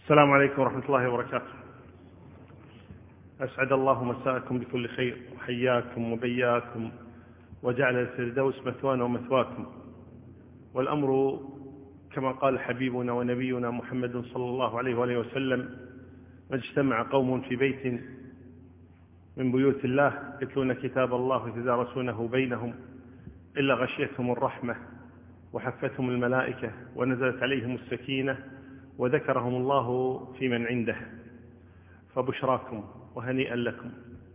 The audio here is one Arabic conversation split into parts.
السلام عليكم ورحمة الله وبركاته. أسعد الله مساءكم بكل خير، وحياكم وبياكم وجعل الفردوس مثوانا ومثواكم. والأمر كما قال حبيبنا ونبينا محمد صلى الله عليه وآله وسلم: ما اجتمع قوم في بيت من بيوت الله يتلون كتاب الله ويتدارسونه بينهم إلا غشيتهم الرحمة وحفتهم الملائكة ونزلت عليهم السكينة وذكرهم الله في من عنده. فبشراكم وهنيئا لكم.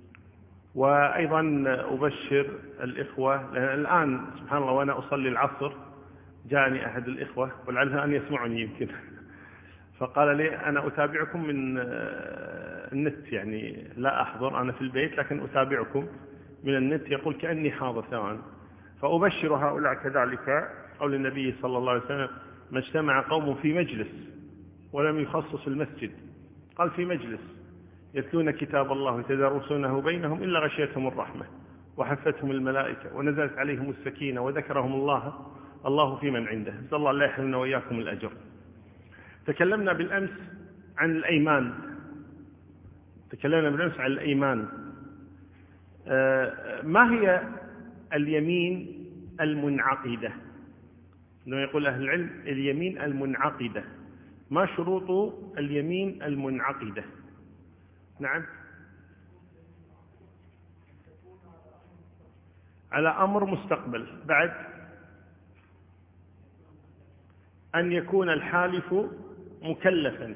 وأيضا أبشر الإخوة، لأن الآن سبحان الله وأنا أصلي العصر جاءني أحد الإخوة ولعله أن يسمعني يمكن، فقال لي: أنا أتابعكم من النت، يعني لا أحضر أنا في البيت لكن أتابعكم من النت، يقول كأني حاضر ثوان. فأبشر هؤلاء كذلك قول النبي صلى الله عليه وسلم: ما اجتمع قوم في مجلس، ولم يخصص المسجد، قال في مجلس يتلون كتاب الله ويتدارسونه بينهم إلا غشيتهم الرحمة وحفتهم الملائكة ونزلت عليهم السكينة وذكرهم الله في من عنده. نسأل الله لا يحرمنا وإياكم الأجر. تكلمنا بالأمس عن الأيمان. ما هي اليمين المنعقدة؟ لما يقول أهل العلم اليمين المنعقدة، ما شروط اليمين المنعقدة؟ نعم، على أمر مستقبل. بعد أن يكون الحالف مكلفا،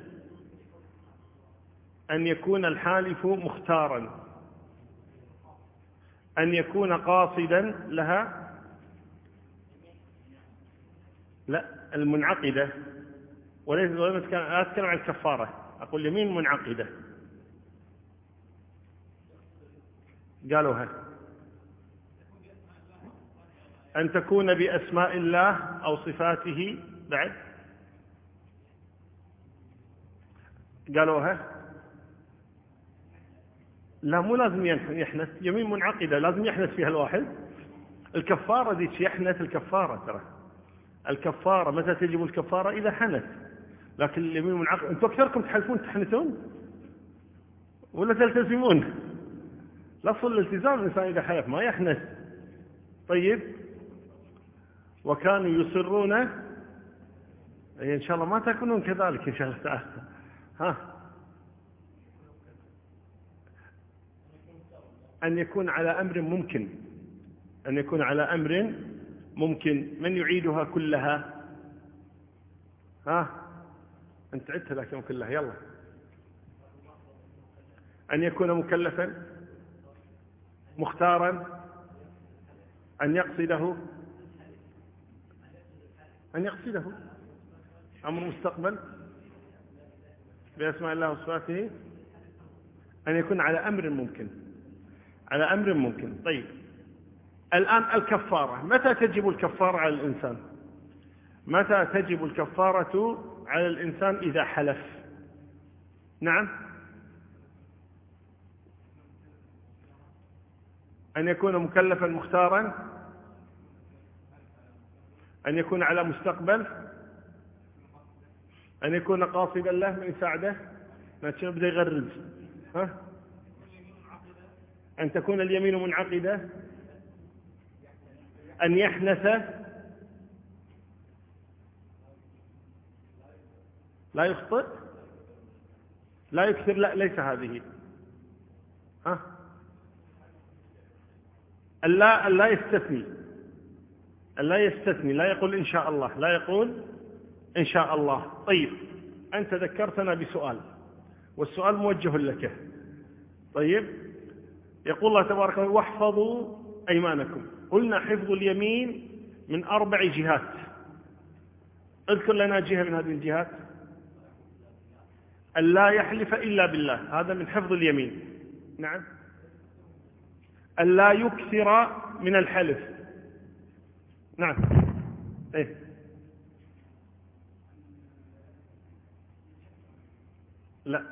أن يكون الحالف مختارا، أن يكون قاصدا لها. لا، المنعقدة، لا أتكلم عن الكفارة، أقول يمين منعقدة. قالوها أن تكون بأسماء الله أو صفاته. بعد قالوها لا، مو لازم يحنث، يمين منعقدة لازم يحنث فيها الواحد. الكفارة ذيك يحنث الكفارة، ترى الكفارة متى تجب الكفارة؟ إذا حنث. لكن اليمين منعقد، أنتم أكثركم تحلفون تحنثون ولا تلتزمون؟ لفظ الالتزام الإنسان إذا حلف ما يحنث. طيب، وكانوا يصرون، إن شاء الله ما تكونون كذلك إن شاء الله تعالى. أن يكون على أمر ممكن، أن يكون على أمر ممكن. من يعيدها كلها؟ أنت عدتها لكن كلها، يلا. أن يكون مكلفا، مختارا، أن يقصده، أمر مستقبل بأسماء الله وصفاته، أن يكون على أمر ممكن. طيب، الآن الكفارة، متى تجب الكفارة على الإنسان؟ متى تجب الكفارة على الإنسان إذا حلف؟ نعم، أن يكون مكلفا مختارا، أن يكون على مستقبل، أن يكون قاصدا له من يساعده. ما بدأ يغرز. أن تكون اليمين منعقدة، أن يحنث، لا يخطئ، لا يكثر، لا ليس هذه. لا يستثني، لا يقول إن شاء الله، لا يقول إن شاء الله. طيب، أنت ذكرتنا بسؤال والسؤال موجه لك. طيب، يقول الله تبارك وتعالى: واحفظوا أيمانكم. قلنا حفظ اليمين من 4 جهات. اذكر لنا جهة من هذه الجهات. أن لا يحلف إلا بالله، هذا من حفظ اليمين. نعم. أن لا يكثر من الحلف. نعم. لا،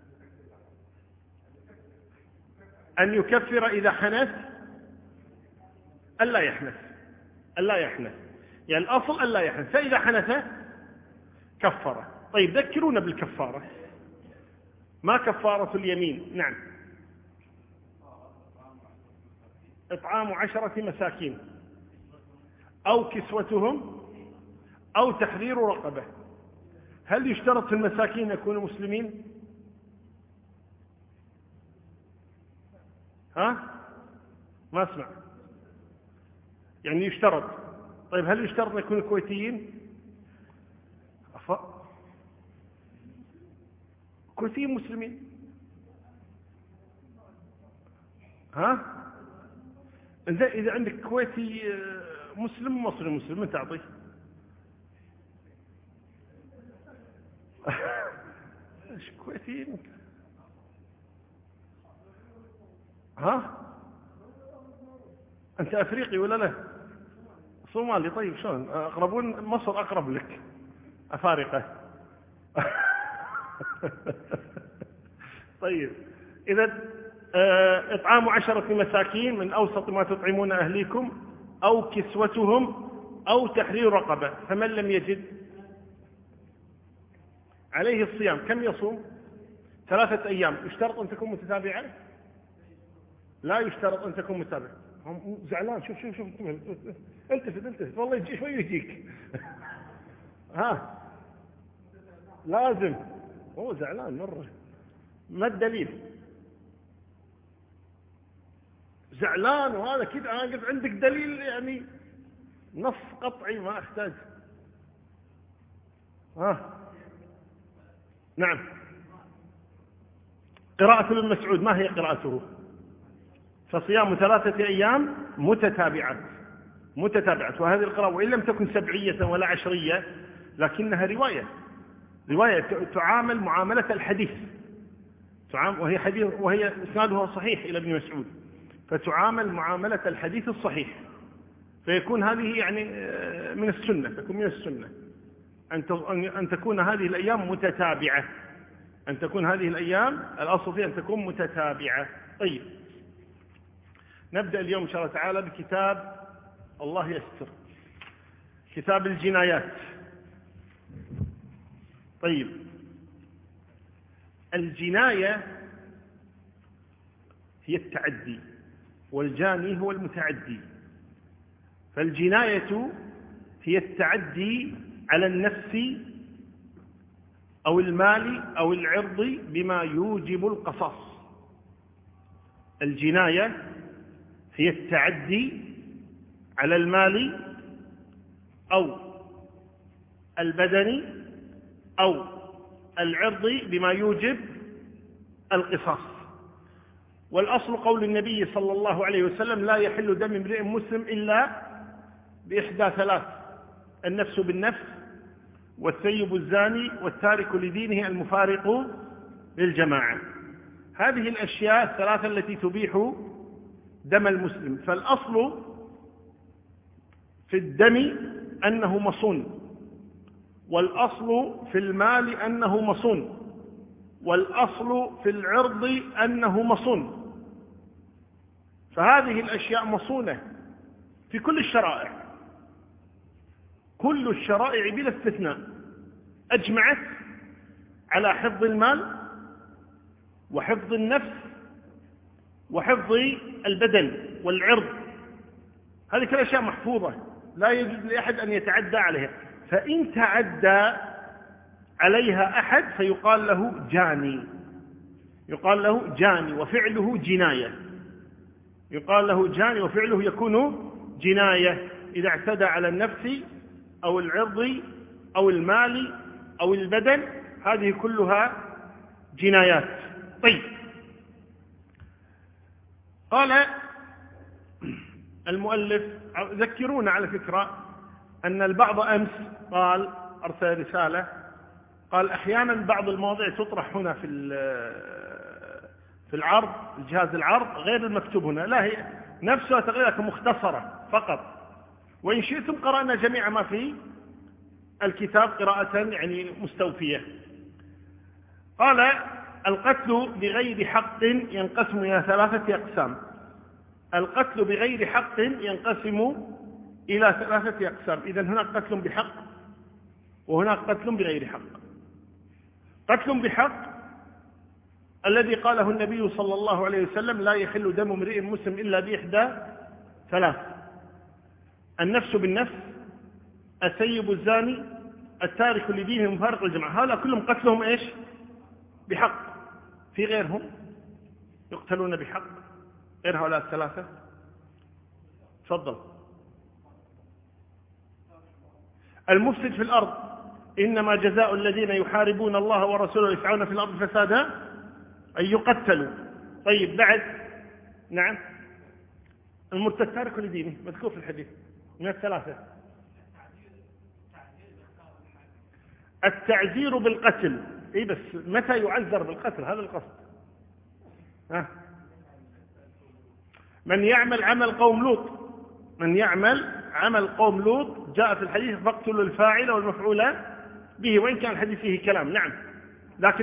أن يكفر إذا حنث، ألا يحنث، يعني الأصل ألا يحنث، فإذا حنث كفر. طيب ذكرونا بالكفارة. ما كفارة اليمين؟ نعم. إطعام 10 مساكين أو كسوتهم أو تحرير رقبة. هل يشترط في المساكين يكونوا مسلمين؟ ها؟ ما أسمع. يعني يشترط. طيب هل يشترط أن يكونوا كويتيين؟ كويتيين مسلمين. ها؟ إذا عندك كويتي مسلم مصري مسلم من تعطيه؟ ايش كويتيين؟ ها؟ أنت أفريقي ولا لا؟ صومالي. طيب شلون أقربون؟ مصر أقرب لك. أفارقة. طيب إذا إطعام 10 مساكين من أوسط ما تطعمون أهليكم أو كسوتهم أو تحرير رقبة. فمن لم يجد عليه الصيام. كم يصوم؟ 3 أيام. يشترط أن تكون متتابعة؟ لا يشترط أن تكون متتابعة. زعلان. شوف التفت والله يجي شوي يجيك. ها لازم. هو زعلان مرة. ما الدليل؟ زعلان وهذا كذا. أنا عندك دليل يعني نص قطعي ما أحتاج. نعم. قراءة ابن مسعود ما هي قراءته؟ فصيام 3 أيام متتابعات. وهذه القراءة وإن لم تكن سبعية ولا عشرية لكنها رواية تعامل معاملة الحديث. وهي حديث وهي إسنادها صحيح إلى ابن مسعود، فتعامل معاملة الحديث الصحيح. فيكون هذه يعني من السنة. تكون من السنة أن تكون هذه الأيام متتابعة. الأصل فيها أن تكون متتابعة. طيب نبدأ اليوم إن شاء الله تعالى بكتاب الله يستر، كتاب الجنايات. طيب الجناية هي التعدي، والجاني هو المتعدي. فالجناية هي التعدي على النفس أو المال أو العرض بما يوجب القصاص. الجناية هي التعدي على المال أو البدن أو العرض بما يوجب القصاص. والأصل قول النبي صلى الله عليه وسلم: لا يحل دم امرئ مسلم إلا بإحدى 3: النفس بالنفس، والثيب الزاني، والتارك لدينه المفارق للجماعة. هذه الأشياء 3 التي تبيح دم المسلم. فالأصل في الدم أنه مصون، والأصل في المال أنه مصون، والأصل في العرض أنه مصون. فهذه الأشياء مصونة في كل الشرائع. كل الشرائع بلا استثناء أجمعت على حفظ المال وحفظ النفس وحفظ البدن والعرض. هذه كل أشياء محفوظة لا يجوز لأحد أن يتعدى عليها. فإن تعدى عليها أحد فيقال له جاني، وفعله جناية. يكون جناية إذا اعتدى على النفس أو العرض أو المال أو البدن. هذه كلها جنايات. طيب قال المؤلف، ذكرونا على فكرة أن البعض أمس قال أرسل رسالة قال أحيانا بعض المواضيع تطرح هنا في العرض، الجهاز العرض غير المكتوب هنا، لا هي نفسها تقريبا مختصرة فقط، وإن شئتم قرأنا جميع ما في الكتاب قراءة يعني مستوفية. قال: القتل بغير حق ينقسم إلى 3 أقسام. القتل بغير حق ينقسم إلى 3 أقسام. إذن هناك قتل بحق وهناك قتل بغير حق. قتل بحق الذي قاله النبي صلى الله عليه وسلم: لا يحل دم امرئ مسلم إلا بإحدى ثلاث: النفس بالنفس، السيب الزاني، التارك لدينه مفارق الجماعة. هذا كلهم قتلهم إيش؟ بحق. في غيرهم يقتلون بحق غير هؤلاء الثلاثة؟ تفضل. المفسد في الأرض: إنما جزاء الذين يحاربون الله ورسوله يسعون في الأرض فسادا أن يقتلوا. طيب بعد. نعم. المرتد تارك لدينه مذكور في الحديث من الثلاثة. التعزير بالقتل. إيه بس متى يعزر بالقتل؟ هذا القصد. من يعمل عمل قوم لوط، من يعمل عمل قوم لوط جاء في الحديث: فاقتلوا الفاعل والمفعول به، وإن كان الحديث فيه كلام. نعم، لكن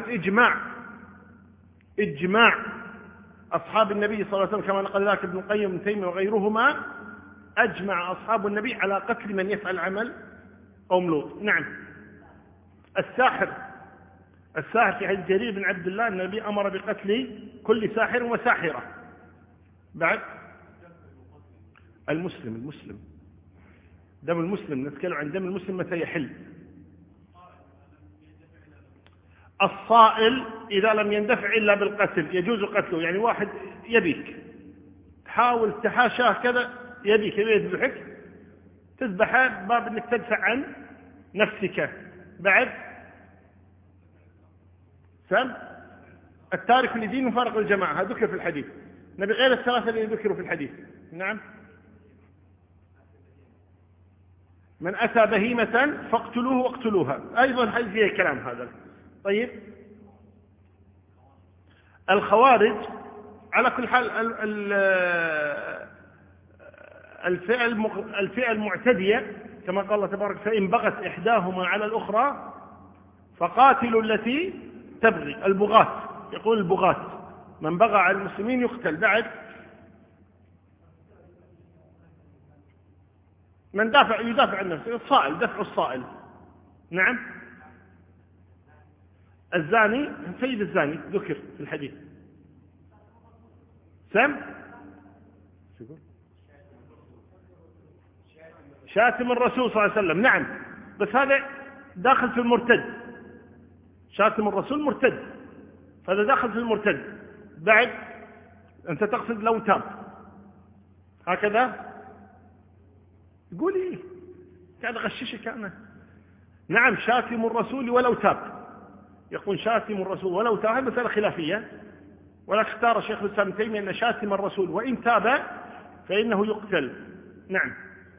إجماع أصحاب النبي صلى الله عليه وسلم كما نقل ذلك ابن القيم وابن تيمية وغيرهما، أجمع أصحاب النبي على قتل من يفعل عمل قوم لوط. نعم. الساحر في حديث جرير بن عبد الله أن النبي أمر بقتل كل ساحر وساحرة. بعد. المسلم دم المسلم، نتكلم عن دم المسلم متى يحل. الصائل إذا لم يندفع إلا بالقتل يجوز قتله. يعني واحد يبيك، تحاول تحاشاه كذا، يبيك يذبحك، تذبحه باب أنك تدفع عن نفسك. بعد. التارك لدين مفارق الجماعة، هذا ذكر في الحديث. نبي غير الثلاثة اللي ذكروا في الحديث. نعم. من أتى بهيمة فاقتلوه واقتلوها، أيضا الحديث فيه كلام هذا. طيب. الخوارج على كل حال الفئة المعتدية كما قال الله تبارك: فإن بغت إحداهما على الأخرى فقاتلوا التي تبغي. البغاة، يقول البغاة من بغى على المسلمين يقتل. بعد. من يدافع عن نفسه، الصائل، دفع الصائل. نعم. الزاني، سيد الزاني ذكر في الحديث. شاتم الرسول صلى الله عليه وسلم. نعم، بس هذا داخل في المرتد. شاتم الرسول مرتد، فهذا داخل في المرتد. بعد. أنت تقصد لو تاب هكذا؟ تقول إيه؟ كان غششك أنا. نعم، شاتم الرسول ولو تاب. يقول شاتم الرسول ولو تاب، هذه مسألة خلافية، ولكن اختار شيخ الإسلام ابن تيمية أن شاتم الرسول وإن تاب فإنه يقتل. نعم.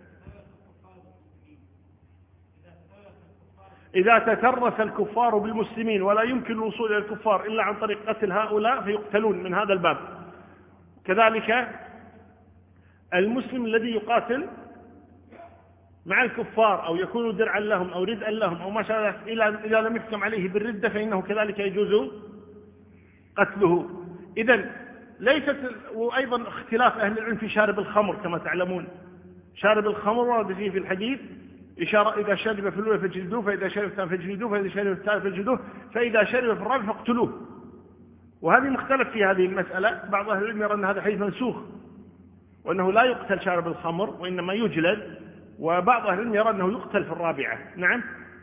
إذا تترس الكفار بالمسلمين ولا يمكن الوصول إلى الكفار إلا عن طريق قتل هؤلاء فيقتلون من هذا الباب. كذلك المسلم الذي يقاتل مع الكفار أو يكون درعا لهم أو ردءا لهم أو ما شابه، إذا لم يحكم عليه بالردة فإنه كذلك يجوز قتله. إذن ليست. وأيضا اختلاف أهل العلم في شارب الخمر كما تعلمون. شارب الخمر ورد فيه في الحديث إشارة: إذا شرب في الأولى فاجلدوه، فإذا شرب في الثاني فاجلدوه، فإذا شرب في الثالث فاجلدوه، فإذا شرب في الرابع فاقتلوه. وهذه مختلف في هذه المسألة. بعض أهل العلم يرى أن هذا حديث منسوخ وأنه لا يقتل شارب الخمر وإنما يجلد، وبعض أهل العلم يرى أنه يقتل في الرابعة. نعم.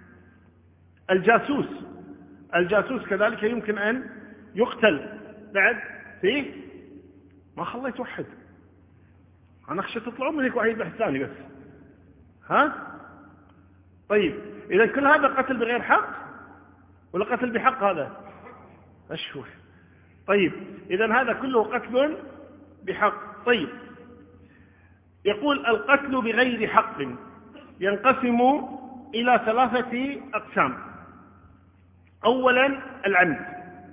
الجاسوس كذلك يمكن أن يقتل. بعد. فيه ما خليت واحد، أنا أخشى تطلعون من هيك واحد بحث ثاني بس. طيب، إذا كل هذا قتل بغير حق ولا قتل بحق؟ هذا أشوف. طيب، إذا هذا كله قتل بحق. طيب، يقول: القتل بغير حق ينقسم إلى 3 أقسام. أولا العمد.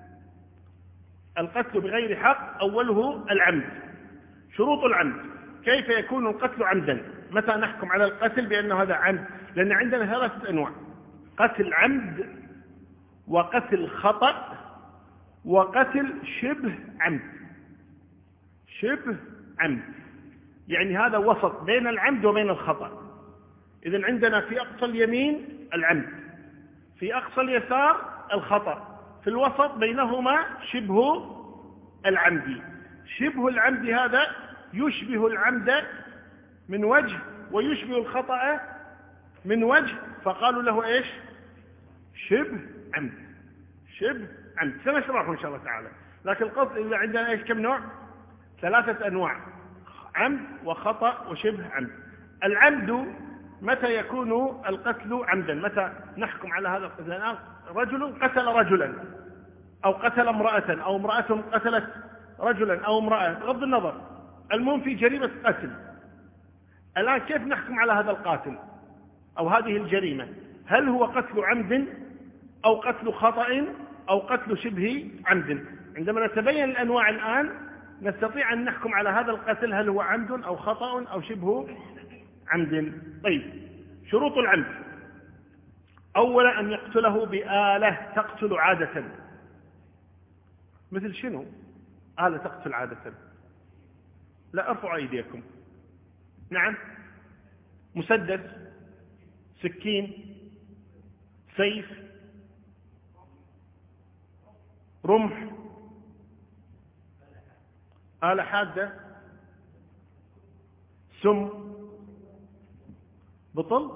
القتل بغير حق أوله العمد. شروط العمد: كيف يكون القتل عمدا؟ متى نحكم على القتل بأنه هذا عمد؟ لأن عندنا 3 أنواع: قتل عمد، وقتل خطأ، وقتل شبه عمد. شبه عمد يعني هذا وسط بين العمد وبين الخطأ. إذن عندنا في أقصى اليمين العمد، في أقصى اليسار الخطأ، في الوسط بينهما شبه العمد. شبه العمد هذا يشبه العمد من وجه ويشبه الخطأ من وجه، فقالوا له إيش؟ شبه عمد. شبه عمد سنشرحه إن شاء الله تعالى. لكن القصد إذا عندنا إيش كم نوع؟ 3 أنواع: عمد وخطأ وشبه عمد. العمد متى يكون القتل عمدا؟ متى نحكم على هذا القتل؟ الآن رجل قتل رجلا، أو قتل امرأة، أو امرأة قتلت رجلا أو امرأة، بغض النظر، المهم في جريمة قتل. الآن كيف نحكم على هذا القاتل أو هذه الجريمة؟ هل هو قتل عمد أو قتل خطأ أو قتل شبه عمد؟ عندما نتبين الأنواع الآن نستطيع أن نحكم على هذا القتل هل هو عمد أو خطأ أو شبه عمد. طيب، شروط العمد: أولا أن يقتله بآلة تقتل عادة. مثل شنو آلة تقتل عادة؟ لا، ارفعوا أيديكم. نعم، مسدس، سكين، سيف، رمح، آلة حادة، سم، بطل.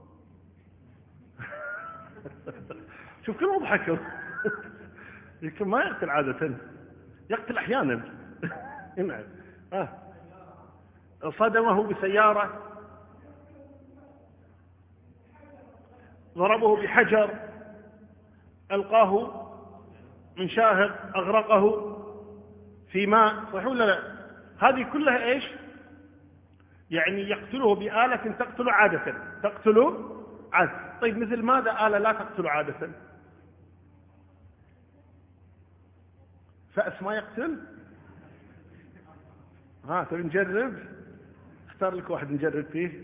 شوف كلهم ضحكوا. يمكن ما يقتل عادة، يقتل أحيانا. صدمه بسيارة، ضربه بحجر، ألقاه من شاهق، أغرقه في ماء، صحيح ولا لا؟ هذه كلها إيش؟ يعني يقتله بآلة تقتل عادة. تقتل عادة. طيب، مثل ماذا آلة لا تقتل عادة؟ فأس ما يقتل؟ تبي نجرب؟ اختار لك واحد نجرب فيه.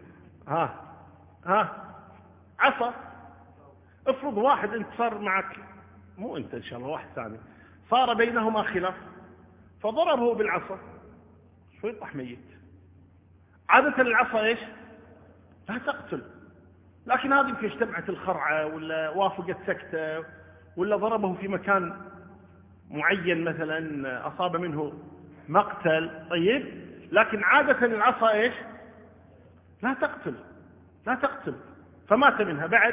عصا. افرض واحد انت صار معك، مو انت ان شاء الله، واحد ثاني، صار بينهما خلاف فضربه بالعصا، شو يطح ميت. عادة العصا ايش؟ لا تقتل، لكن هذه يمكن اجتمعت الخرعة ولا وافقت سكتة ولا ضربه في مكان معين مثلا أصاب منه مقتل. طيب، لكن عادة العصا ايش؟ لا تقتل، لا تقتل. فمات منها. بعد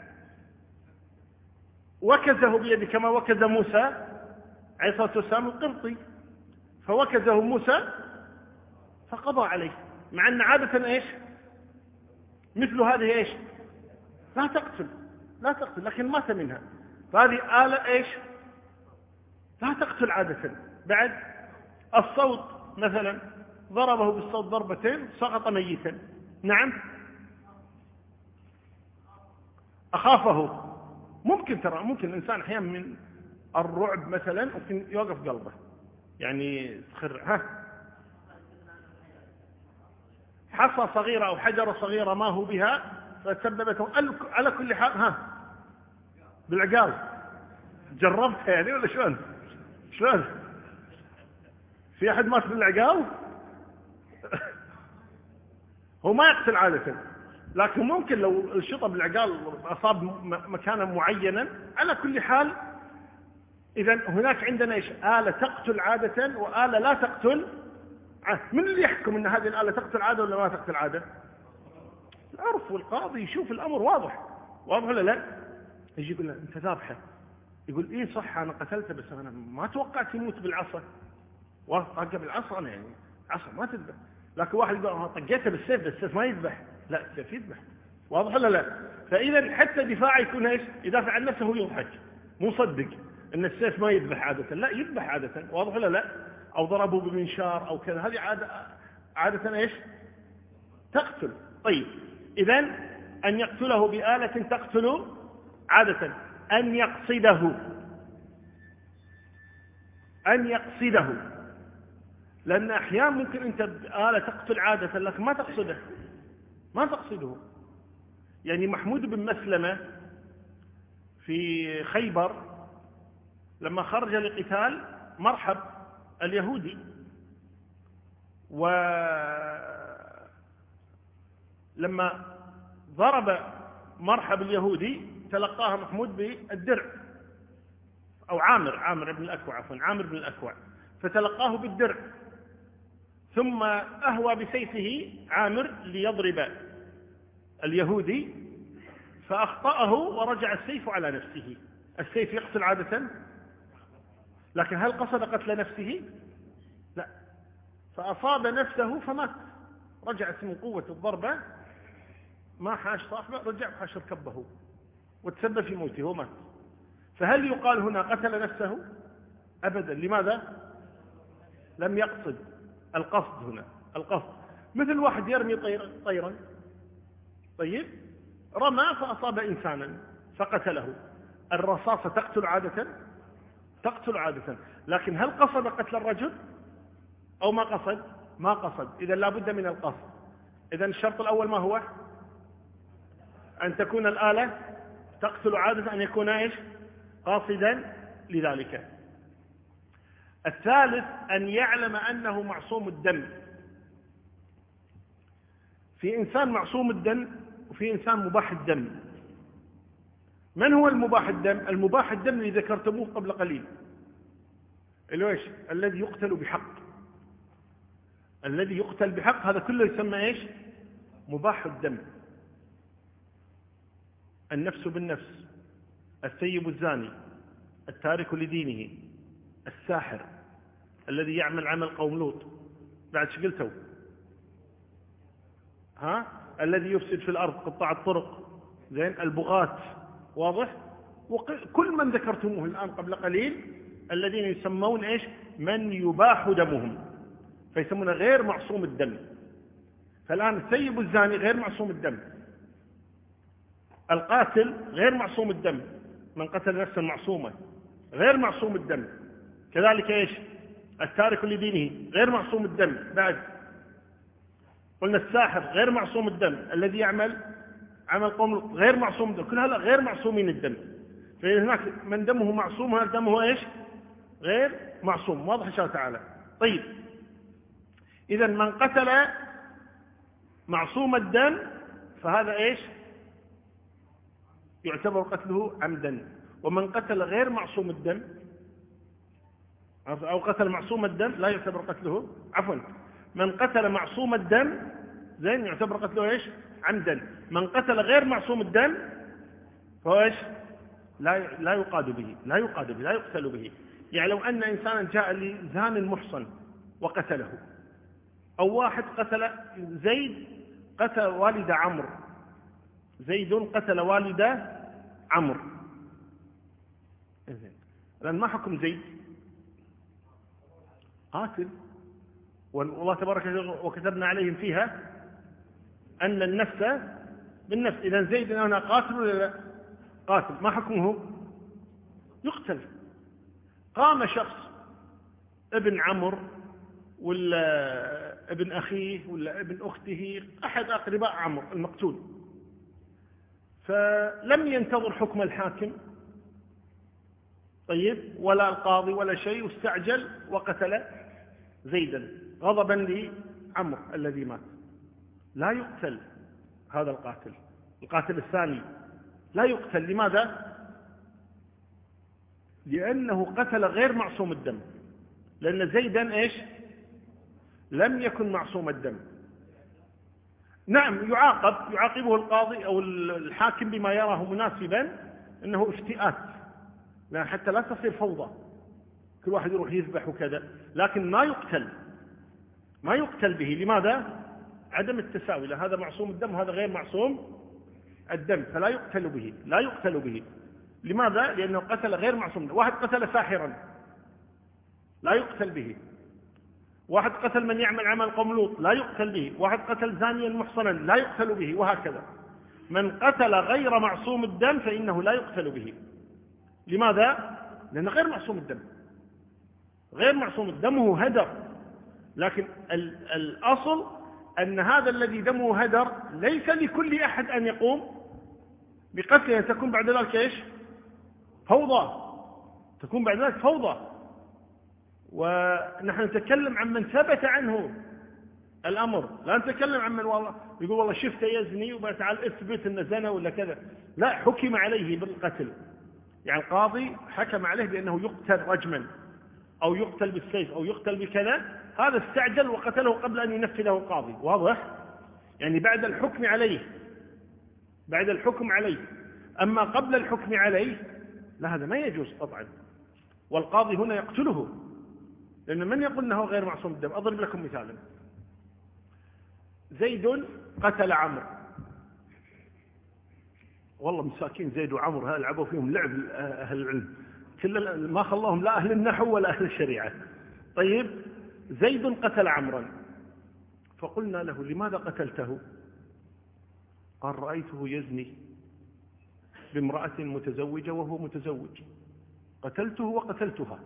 وكزه بيده كما وكز موسى عليه الصلاة والسلام القرطي، فوكزه موسى فقضى عليه، مع أن عادة ايش؟ مثل هذه ايش؟ لا تقتل، لا تقتل، لكن مات منها. فهذه آلة ايش؟ لا تقتل عادة. بعد الصوت مثلا، ضربه بالصوت ضربتين سقط ميتا. نعم، أخافه. ممكن، ترى ممكن الإنسان أحيانا من الرعب مثلا ممكن يوقف قلبه، يعني تخر. حصى صغيرة أو حجرة صغيرة ما هو بها فتسببته. على كل حال بالعقال جربتها يعني ولا شلون؟ في أحد مات بالعقال؟ هو ما يقتل عادة، لكن ممكن لو الشطة بالعقال أصاب مكانا معينا. على كل حال، إذن هناك عندنا إيش؟ آلة تقتل عادة وآلة لا تقتل. من اللي يحكم أن هذه الآلة تقتل عادة ولا ما تقتل عادة؟ العرف والقاضي يشوف الأمر واضح ولا لا؟ يجي يقول له أنت ذابحه، يقول إيه صح أنا قتلته، بس أنا ما توقعت يموت بالعصا. طقه بالعصا أنا يعني عصا ما تذبح. لكن واحد يقول طقيته بالسيف، السيف ما يذبح. لا، السيف يذبح. واضح ولا لا؟ فإذا حتى دفاعه يكون ايش؟ يدافع عن نفسه هو يضحك، مو صدق ان السيف ما يذبح عادة. لا، يذبح عادة. واضح ولا لا؟ او ضربوا بمنشار او كذا، هذه عادة ايش؟ تقتل. طيب، إذا أن يقتله بآلة تقتل عادة. أن يقصده، لأن أحيانا ممكن أنت بآلة تقتل عادة لكن ما تقصده. يعني محمود بن مسلمة في خيبر لما خرج لقتال مرحب اليهودي، ولما ضرب مرحب اليهودي تلقاها محمود بالدرع، أو عامر بن الأكوع، عفوا عامر بن الأكوع، فتلقاه بالدرع، ثم أهوى بسيفه عامر ليضرب اليهودي فأخطأه ورجع السيف على نفسه. السيف يقتل عادة، لكن هل قصد قتل نفسه؟ لا، فأصاب نفسه فمات، رجعت من قوة الضربة، ما حاش صاحبه، رجع حاش ركبه وتسبب في موته ومات. فهل يقال هنا قتل نفسه؟ أبدا. لماذا؟ لم يقصد. القصد هنا القصد، مثل واحد يرمي طيرا، طيب رمى فأصاب إنسانا فقتله، الرصاصة تقتل عادة، تقتل عادة، لكن هل قصد قتل الرجل أو ما قصد؟ ما قصد. إذا لا بد من القصد. إذا الشرط الأول ما هو؟ أن تكون الآلة تقتل عادة، أن يكون إيش؟ قاصدا لذلك. الثالث أن يعلم أنه معصوم الدم. في إنسان معصوم الدم وفي إنسان مباح الدم. من هو المباح الدم؟ المباح الدم اللي ذكرتموه قبل قليل، إيش؟ الذي يقتل بحق. الذي يقتل بحق هذا كله يسمى إيش؟ مباح الدم. النفس بالنفس، الثيب الزاني، التارك لدينه، الساحر الذي يعمل عمل قوم لوط، بعد شو قلتوا؟ الذي يفسد في الأرض، قطاع الطرق، زين، البغاة، واضح؟ وكل من ذكرتموه الآن قبل قليل الذين يسمون إيش؟ من يباح دمهم، فيسمون غير معصوم الدم. فالآن الثيب الزاني غير معصوم الدم، القاتل غير معصوم الدم، من قتل نفسا معصومة غير معصوم الدم، كذلك إيش؟ التارك لدينه غير معصوم الدم. بعد قلنا الساحر غير معصوم الدم، الذي يعمل عمل قوم غير معصوم الدم، كل هؤلاء غير معصومين الدم. فإذا هناك من دمه معصوم، هذا دمه إيش؟ غير معصوم. واضح إن شاء الله تعالى؟ طيب، إذا من قتل معصوم الدم فهذا إيش؟ يعتبر قتله عمدا. ومن قتل غير معصوم الدم أو قتل معصوم الدم لا يعتبر قتله، عفوا، من قتل معصوم الدم زين يعتبر قتله إيش؟ عمدا. من قتل غير معصوم الدم فهو إيش؟ لا يقاد به، لا يقتل به. يعني لو أن إنسانا جاء لزان محصن وقتله، أو واحد قتل زيد، قتل والد عمرو، زيد قتل والد عمرو، لأن ما حكم زيد؟ قاتل، والله تبارك وكتبنا عليهم فيها أن النفس بالنفس. إذا زيد هنا قاتل ولا لا؟ قاتل. ما حكمه؟ يقتل. قام شخص ابن عمرو ولا ابن أخيه ولا ابن أخته، أحد أقرباء عمرو المقتول، فلم ينتظر حكم الحاكم، طيب، ولا القاضي ولا شيء، واستعجل وقتل زيدا غضبا لعمرو الذي مات. لا يقتل هذا القاتل، القاتل الثاني لا يقتل. لماذا؟ لأنه قتل غير معصوم الدم، لأن زيدا إيش؟ لم يكن معصوم الدم. نعم، يعاقبه القاضي أو الحاكم بما يراه مناسبا، أنه افتئات، لأن حتى لا تصير فوضى كل واحد يروح يذبح وكذا، لكن ما يقتل به. لماذا؟ عدم التساوي، لأن هذا معصوم الدم وهذا غير معصوم الدم، فلا يقتل به. لماذا؟ لأنه قتل غير معصوم. واحد قتل ساحرا لا يقتل به، واحد قتل من يعمل عمل قوم لوط لا يقتل به، واحد قتل زانيا محصنا لا يقتل به، وهكذا. من قتل غير معصوم الدم فإنه لا يقتل به. لماذا؟ لأنه غير معصوم الدم، غير معصوم الدم، هو هدر. لكن الأصل أن هذا الذي دمه هدر ليس لكل أحد أن يقوم بقتله، تكون بعد ذلك إيش؟ فوضى. ونحن نتكلم عن من ثبت عنه الأمر، لا نتكلم عن من والله يقول والله شفته يزني وبعد تعال اثبت أنه زنى ولا كذا، لا، حكم عليه بالقتل. يعني القاضي حكم عليه بأنه يقتل رجما أو يقتل بالسيف أو يقتل بكذا، هذا استعجل وقتله قبل أن ينفذه القاضي، واضح؟ يعني بعد الحكم عليه، بعد الحكم عليه. أما قبل الحكم عليه لا، هذا ما يجوز قطعا، والقاضي هنا يقتله، لأن من يقول أنه غير معصوم الدم؟ أضرب لكم مثالا. زيد قتل عمرو، والله مساكين زيد وعمرو هذا لعبوا فيهم لعب أهل العلم، كل ما خلاهم لا أهل النحو ولا أهل الشريعة. طيب، زيد قتل عمرا، فقلنا له لماذا قتلته؟ قال رأيته يزني بامرأة متزوجة وهو متزوج، قتلته وقتلتها،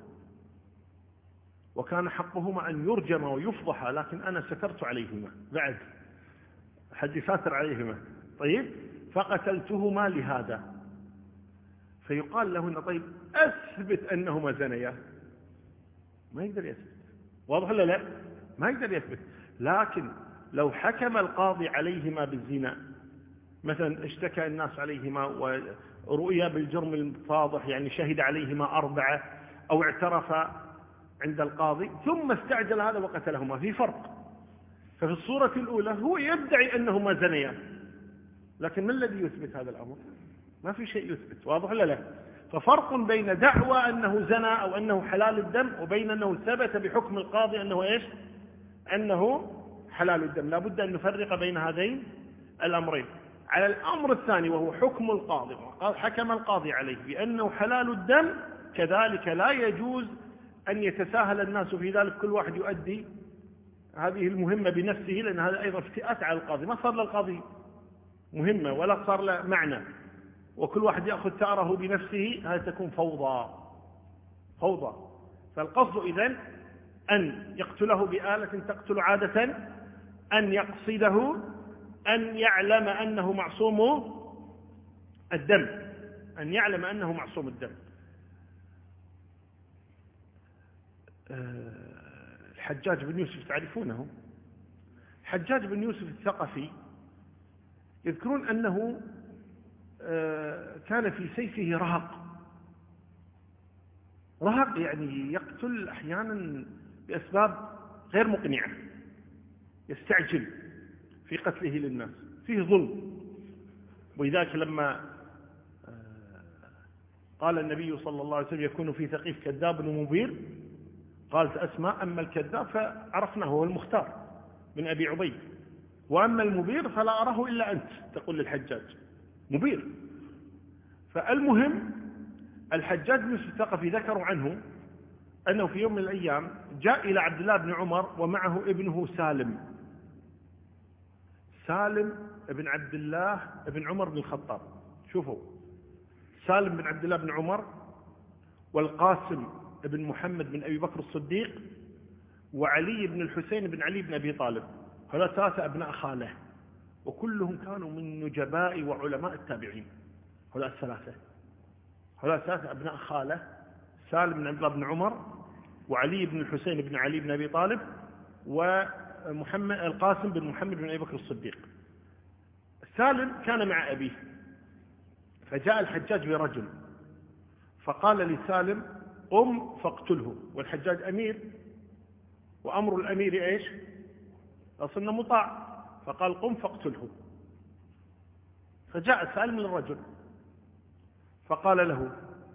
وكان حقهما أن يرجم ويفضح، لكن أنا سترت عليهما، بعد حد ساتر عليهما. طيب، فقتلتهما لهذا. فيقال له طيب أثبت أنهما زنيا، ما يقدر يثبت، واضح ولا لا؟ ما يقدر يثبت. لكن لو حكم القاضي عليهما بالزنا، مثلا اشتكى الناس عليهما ورؤيا بالجرم الفاضح، يعني شهد عليهما 4 أو اعترف عند القاضي، ثم استعجل هذا وقتلهما، في فرق. ففي الصورة الأولى هو يدعي أنهما زنيا، لكن ما الذي يثبت هذا الأمر؟ ما في شيء يثبت، واضح ولا لا؟ ففرق بين دعوى أنه زنى أو أنه حلال الدم، وبين أنه ثبت بحكم القاضي أنه إيش؟ أنه حلال الدم. لا بد أن نفرق بين هذين الأمرين. على الأمر الثاني وهو حكم القاضي، حكم القاضي عليه بأنه حلال الدم، كذلك لا يجوز أن يتساهل الناس في ذلك، كل واحد يؤدي هذه المهمة بنفسه، لأن هذا أيضا افتئات على القاضي، ما صار للقاضي مهمة ولا صار له معنى، وكل واحد يأخذ ثأره بنفسه، هذا تكون فوضى. فالقصد إذن أن يقتله بآلة تقتل عادة، أن يقصده، أن يعلم أنه معصوم الدم، أن يعلم أنه معصوم الدم. الحجاج بن يوسف تعرفونه؟ حجاج بن يوسف الثقفي يذكرون أنه كان في سيفه رهق، يعني يقتل أحيانا بأسباب غير مقنعة، يستعجل في قتله للناس، فيه ظلم. ولذلك لما قال النبي صلى الله عليه وسلم يكون في ثقيف كذاب ومبير، قالت أسماء أما الكذاب فعرفناه هو المختار من أبي عبيد، وأما المبير فلا أراه إلا أنت، تقول للحجاج مبير. فالمهم الحجاج بن يوسف الثقفي ذكروا عنه أنه في يوم من الأيام جاء إلى عبد الله بن عمر ومعه ابنه سالم بن عبد الله بن عمر بن الخطاب. شوفوا، سالم بن عبد الله بن عمر، والقاسم بن محمد بن أبي بكر الصديق، وعلي بن الحسين بن علي بن أبي طالب، هؤلاء 3 أبناء خاله، وكلهم كانوا من نجباء وعلماء التابعين. هؤلاء 3 أبناء خاله، سالم بن عبد الله بن عمر، وعلي بن الحسين بن علي بن أبي طالب، ومحمد القاسم بن محمد بن أبي بكر الصديق. سالم كان مع أبيه، فجاء الحجاج برجل فقال لسالم قم فاقتله، والحجاج أمير، وأمر الأمير إيش؟ أصلنا مطاع، فقال قم فاقتله. فجاء سالم للرجل فقال له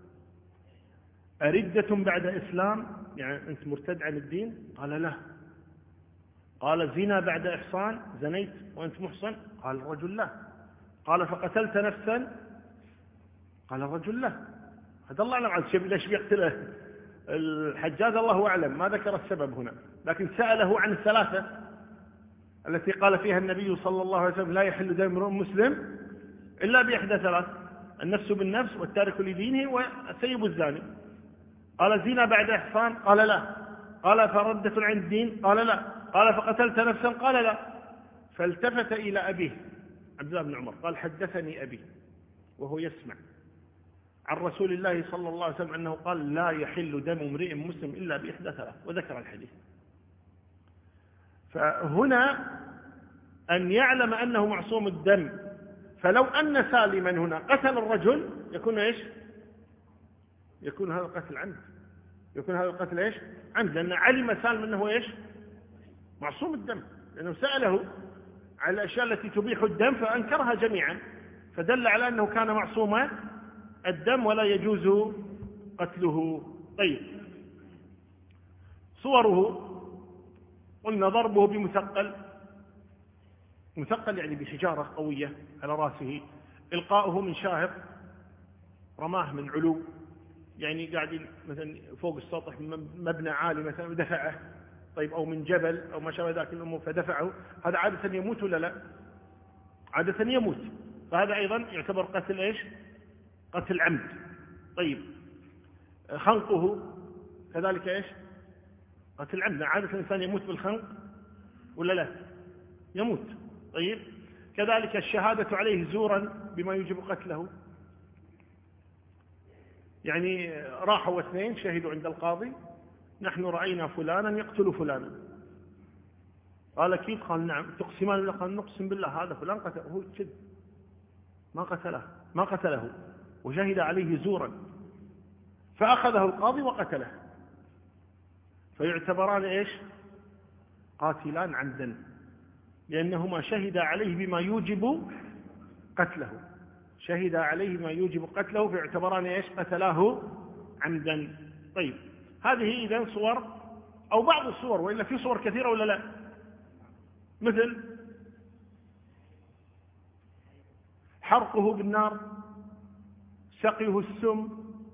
أردة بعد إسلام، يعني أنت مرتد عن الدين؟ قال لا. قال زنا بعد إحصان، زنيت وأنت محصن؟ قال الرجل لا. قال فقتلت نفسا؟ قال الرجل لا. هذا الله أعلم عن ليش بيقتله الحجاج، الله أعلم، ما ذكر السبب هنا، لكن سأله عن ال3 التي قال فيها النبي صلى الله عليه وسلم لا يحل دم امرؤ مسلم إلا بإحدى 3: النفس بالنفس، والتارك لدينه، والسيب الزاني. قال زنا بعد إحصان؟ قال لا. قال فردة عن الدين؟ قال لا. قال فقتلت نفسا؟ قال لا. فالتفت إلى أبيه عبد الله بن عمر قال حدثني أبي وهو يسمع عن رسول الله صلى الله عليه وسلم أنه قال لا يحل دم امرئ مسلم إلا بإحدى 3، وذكر الحديث. فهنا أن يعلم أنه معصوم الدم، فلو أن سالما هنا قتل الرجل يكون إيش؟ يكون هذا القتل عمد، يكون هذا القتل إيش؟ عمد، لأن علم سالم أنه إيش؟ معصوم الدم، لأنه سأله على الأشياء التي تبيح الدم فأنكرها جميعا، فدل على أنه كان معصوم الدم ولا يجوز قتله. طيب، صوره قلنا ضربه بمثقل، مثقل يعني بحجارة قوية على رأسه، إلقاؤه من شاهق، رماه من علو، يعني قاعد مثلا فوق السطح من مبنى عالي مثلا ودفعه، طيب، أو من جبل أو ما شابه ذلك الأمور فدفعه، هذا عادة يموت ولا لا؟ عادة يموت، فهذا أيضا يعتبر قتل إيش؟ قتل عمد. طيب، خنقه كذلك إيش؟ قتل عمد، عادة الإنسان يموت بالخنق ولا لا؟ يموت. طيب، كذلك الشهادة عليه زورا بما يوجب قتله، يعني راحوا اثنين شهدوا عند القاضي نحن رأينا فلانا يقتل فلانا، قال أكيد، قال نعم، تقسمان بالله؟ قال نقسم بالله هذا فلان قتله، هو كذب، ما قتله وشهد عليه زورا، فأخذه القاضي وقتله، فيعتبران إيش؟ قاتلان عمدا، لأنهما شهد عليه بما يوجب قتله، شهد عليه ما يوجب قتله، فيعتبران إيش؟ قتلاه عمدا. طيب، هذه إذن صور أو بعض الصور، وإلا في صور كثيرة ولا لا؟ مثل حرقه بالنار، سقيه السم،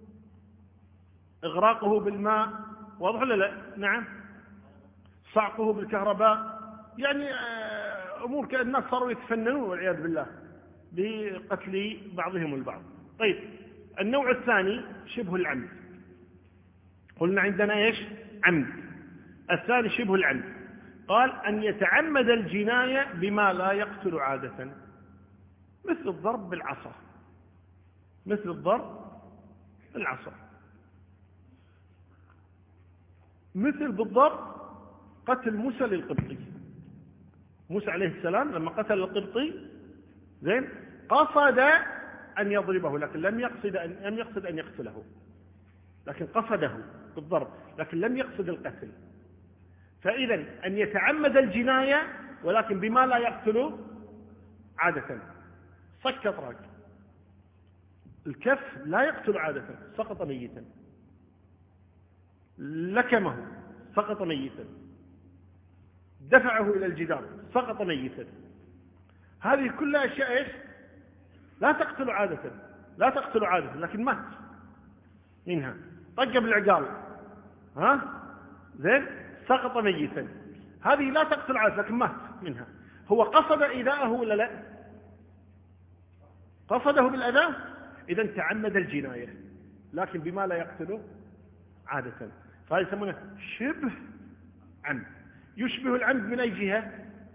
إغراقه بالماء، واضح ولا لا؟ نعم، صعقه بالكهرباء، يعني أمور الناس صاروا يتفننون والعياذ بالله بقتل بعضهم البعض. طيب، النوع الثاني شبه العمد، قلنا عندنا إيش؟ عمد. الثاني شبه العمد، قال أن يتعمد الجناية بما لا يقتل عادة، مثل الضرب بالعصا، مثل الضرب بالعصا، مثل بالضبط قتل موسى للقبطي. موسى عليه السلام لما قتل القبطي زين قصد أن يضربه، لكن لم يقصد أن يقتله، لكن قصده بالضرب، لكن لم يقصد القتل. فإذا أن يتعمد الجناية ولكن بما لا يقتل عادة، صك طرق، الكف لا يقتل عادة، سقط ميتا، لكمه سقط ميتا، دفعه إلى الجدار سقط ميتا، هذه كلها أشياء إيش؟ لا تقتل عادة، لا تقتل عادة، لكن مات منها، طق بالعقال، زين، سقط ميتا، هذه لا تقتل عادة لكن مات منها. هو قصد إيذاءه ولا لا؟ قصده بالأذى، إذا تعمد الجناية لكن بما لا يقتل عادة، فهذا يسمونه شبه عمد. يشبه العمد من أي جهة؟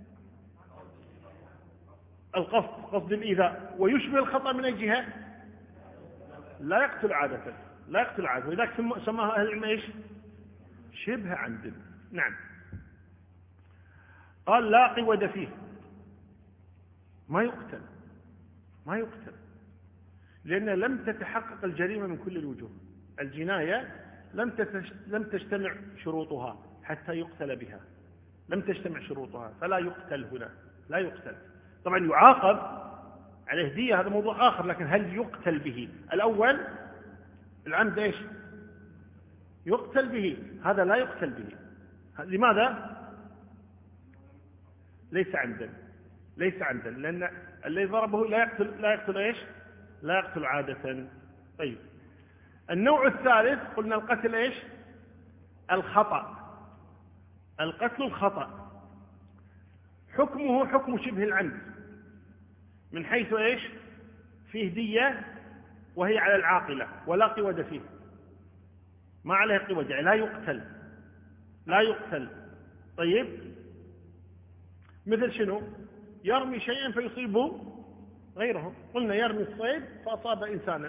القصد، قصد الإيذاء. ويشبه الخطأ من أي جهة؟ لا يقتل عادة، لا يقتل عادة، ولذلك سماها أهل العلم إيش؟ شبه عمد. نعم. قال لا قود فيه، ما يقتل، ما يقتل، لأن لم تتحقق الجريمة من كل الوجوه، الجناية لم تجتمع شروطها حتى يقتل بها، لم تجتمع شروطها، فلا يقتل هنا، لا يقتل. طبعا يعاقب عليه دية، هذا موضوع آخر، لكن هل يقتل به؟ الأول العمد إيش؟ يقتل به، هذا لا يقتل به. لماذا؟ ليس عمدا، ليس عمدا، لأن الذي ضربه لا يقتل إيش؟ لا يقتل عادة. طيب، النوع الثالث قلنا القتل إيش؟ الخطأ، القتل الخطأ، حكمه حكم شبه العمد، من حيث إيش؟ فيه دية وهي على العاقلة ولا قود فيه، ما عليه قود، يعني لا يقتل، لا يقتل. طيب، مثل شنو؟ يرمي شيئا فيصيبه غيره، قلنا يرمي الصيد فأصاب إنسانا،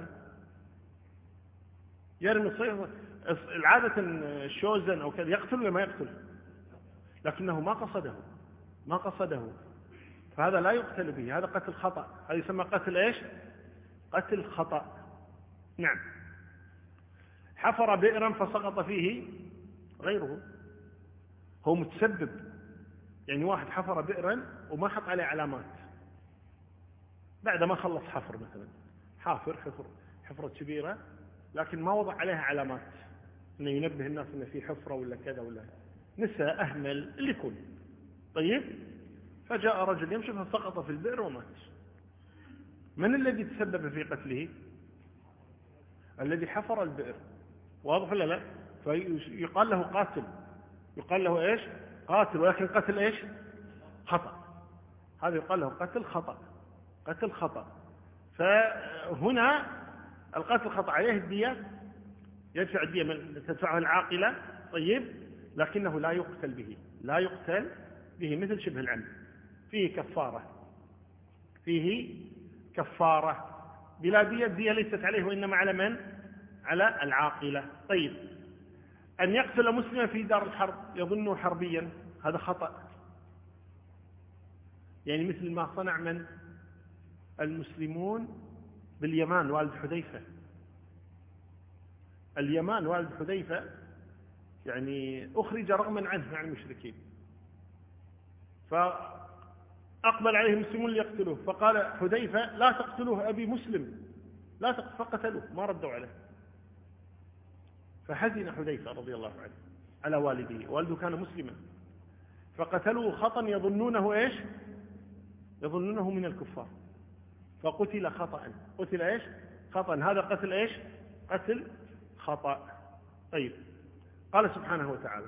يرمي الصيد، العادة الشوزن أو كذا يقتل ولا ما يقتل؟ لكنه ما قصده، ما قصده، فهذا لا يقتل به، هذا قتل خطأ، هذا يسمى قتل إيش؟ قتل خطأ. نعم. حفر بئرا فسقط فيه غيره، هو متسبب. يعني واحد حفر بئرا وما حط عليه علامات بعد ما خلص حفر، مثلا حفرة كبيرة لكن ما وضع عليها علامات انه ينبه الناس انه في حفرة ولا كذا، ولا نسى، اهمل، اللي يكون. طيب، فجاء رجل يمشي فسقط في البئر ومات. من الذي تسبب في قتله؟ الذي حفر البئر. واضح ولا لا؟ فيقال له قاتل، يقال له ايش؟ قاتل، ولكن قتل ايش؟ خطأ. هذا يقال له قتل خطأ، قتل خطأ. فهنا القتل خطأ عليه الدية، يدفع الدية تدفعها العاقلة. طيب، لكنه لا يقتل به، لا يقتل به مثل شبه العمد، فيه كفارة، فيه كفارة بلا دية. الدية ليست عليه وإنما على من؟ على العاقلة. طيب، أن يقتل مسلما في دار الحرب يظنه حربيا، هذا خطأ. يعني مثل ما صنع من المسلمون باليمان، والد حذيفة. اليمان والد حذيفة يعني أخرج رغما عنه مع المشركين، فأقبل عليه المسلمون ليقتلوه، فقال حذيفة لا تقتلوه أبي مسلم، لا تقتلوه، فقتلوه، ما ردوا عليه. فحزن حذيفة رضي الله عنه على والده، والده كان مسلما، فقتلوه خطأ يظنونه ايش؟ يظنونه من الكفار، فقتل خطأ. قتل ايش؟ خطأ. هذا قتل ايش؟ قتل خطأ. طيب، قال سبحانه وتعالى: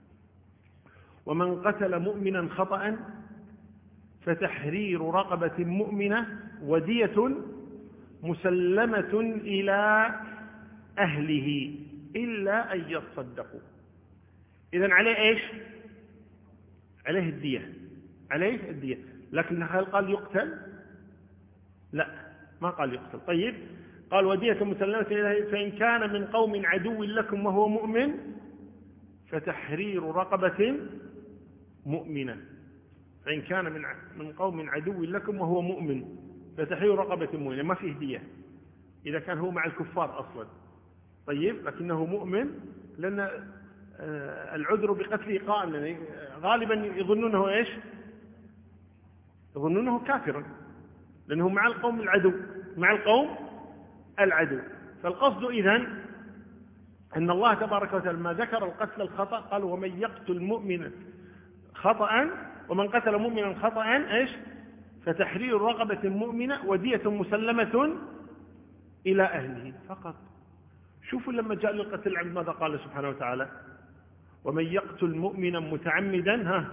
ومن قتل مؤمنا خطأ فتحرير رقبة مؤمنة ودية مسلمة إلى أهله إلا أن يصدقوا. إذن عليه إيش؟ عليه الدية، عليه الدية. لكن هل قال يقتل؟ لا، ما قال يقتل. طيب، قال ودية مسلمة إلى أهله، فإن كان من قوم عدو لكم وهو مؤمن فتحرير رقبة مؤمنة. فإن كان من قوم عدو لكم وهو مؤمن فتحرير رقبة مؤمنة، ما فيه دية إذا كان هو مع الكفار أصلا. طيب، لكنه مؤمن، لأن العذر بقتله قائم، لأن غالبا يظنونه إيش؟ يظنونه كافرا، لأنه مع القوم العدو، مع القوم العدو. فالقصد إذن أن الله تبارك وتعالى لما ذكر القتل الخطأ قال: ومن يقتل مؤمنا خطأ، ومن قتل مؤمنا خطأ إيش؟ فتحرير رقبة مؤمنة ودية مسلمة إلى أهله فقط. شوفوا لما جاء للقتل العمد ماذا قال سبحانه وتعالى: ومن يقتل مؤمنا متعمدا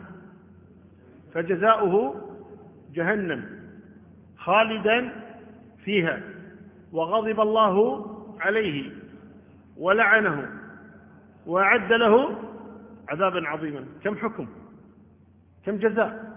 فجزاؤه جهنم خالدا فيها وغضب الله عليه ولعنه وأعد له عذابا عظيما. كم حكم؟ كم جزاء؟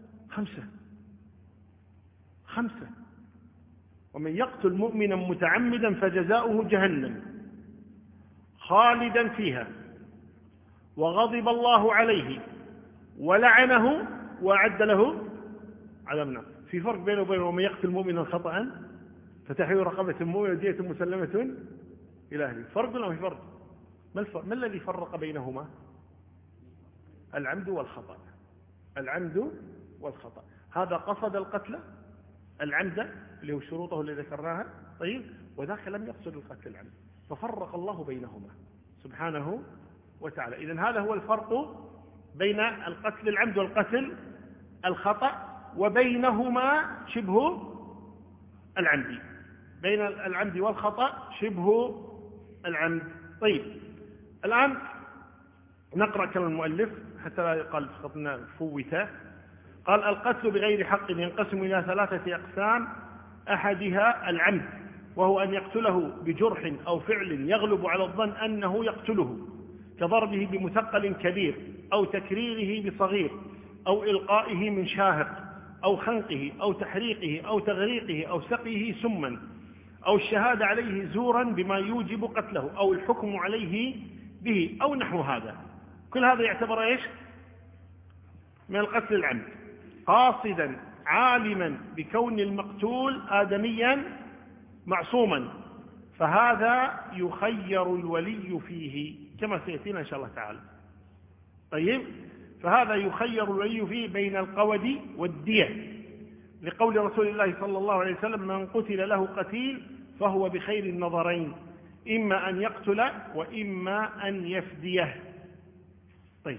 5. ومن يقتل مؤمنا متعمدا فجزاؤه جهنم خالدا فيها وغضب الله عليه ولعنه وأعد له عذابا. في فرق بينه وبين ومن يقتل مؤمنا خطأ فتحرير رقبة مؤمنة ودية مسلمة إلى أهله. فرق ولا ما في فرق؟ ما الذي فرق بينهما؟ العمد والخطأ. العمد والخطأ. هذا قصد القتل العمد اللي هو شروطه اللي ذكرناها. طيب، وذاك لم يقصد القتل العمد، ففرق الله بينهما سبحانه وتعالى. إذن هذا هو الفرق بين القتل العمد والقتل الخطأ، وبينهما شبه العمد، بين العمد والخطأ شبه العمد. طيب، الآن نقرأ كلام المؤلف حتى لا يقال خطنا فوته. قال: القتل بغير حق ينقسم إلى 3 أقسام. أحدها العمد، وهو أن يقتله بجرح أو فعل يغلب على الظن أنه يقتله، كضربه بمثقل كبير أو تكريره بصغير أو إلقائه من شاهق أو خنقه أو تحريقه أو تغريقه أو سقيه سما أو الشهادة عليه زورا بما يوجب قتله أو الحكم عليه به أو نحو هذا. كل هذا يعتبر إيش؟ من القتل العمد، قاصدا عالما بكون المقتول آدميا معصوما فهذا يخير الولي فيه كما سيأتينا إن شاء الله تعالى. طيب، فهذا يخير الولي فيه بين القود والدية، لقول رسول الله صلى الله عليه وسلم: من قتل له قتيل فهو بخير النظرين، إما أن يقتل وإما أن يفديه. طيب،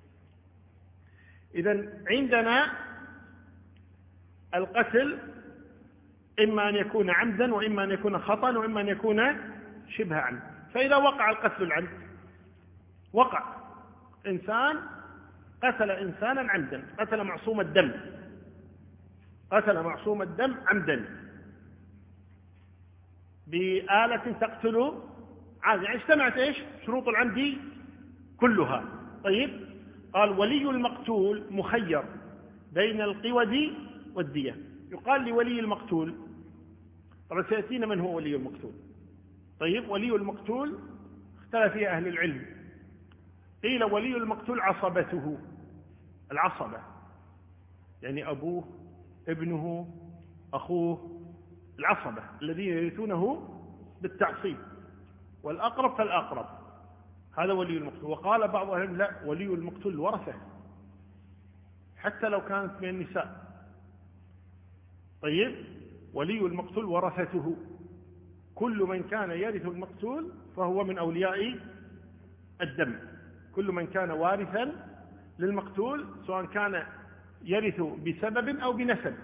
إذن عندنا القتل إما أن يكون عمدا وإما أن يكون خطأ وإما أن يكون شبه عمد. فإذا وقع القتل العمد، وقع إنسان قتل إنسانا عمدا، قتل معصوم الدم، قتل معصوم الدم عمدا بآلة تقتل عادي، يعني اجتمعت ايش؟ شروط العمد كلها. طيب، قال: ولي المقتول مخير بين القود والدية. يقال لولي المقتول، طبعا سيأتينا من هو ولي المقتول. طيب، ولي المقتول اختلف فيه أهل العلم. قيل ولي المقتول عصبته، العصبة يعني أبوه، ابنه، أخوه، العصبة الذين يرثونه بالتعصيب، والأقرب فالأقرب، هذا ولي المقتول. وقال بعض أهل العلم: لا، ولي المقتول ورثه حتى لو كانت من النساء. طيب، ولي المقتول ورثته، كل من كان يرث المقتول فهو من أولياء الدم، كل من كان وارثا للمقتول، سواء كان يرث بسبب أو بنسب.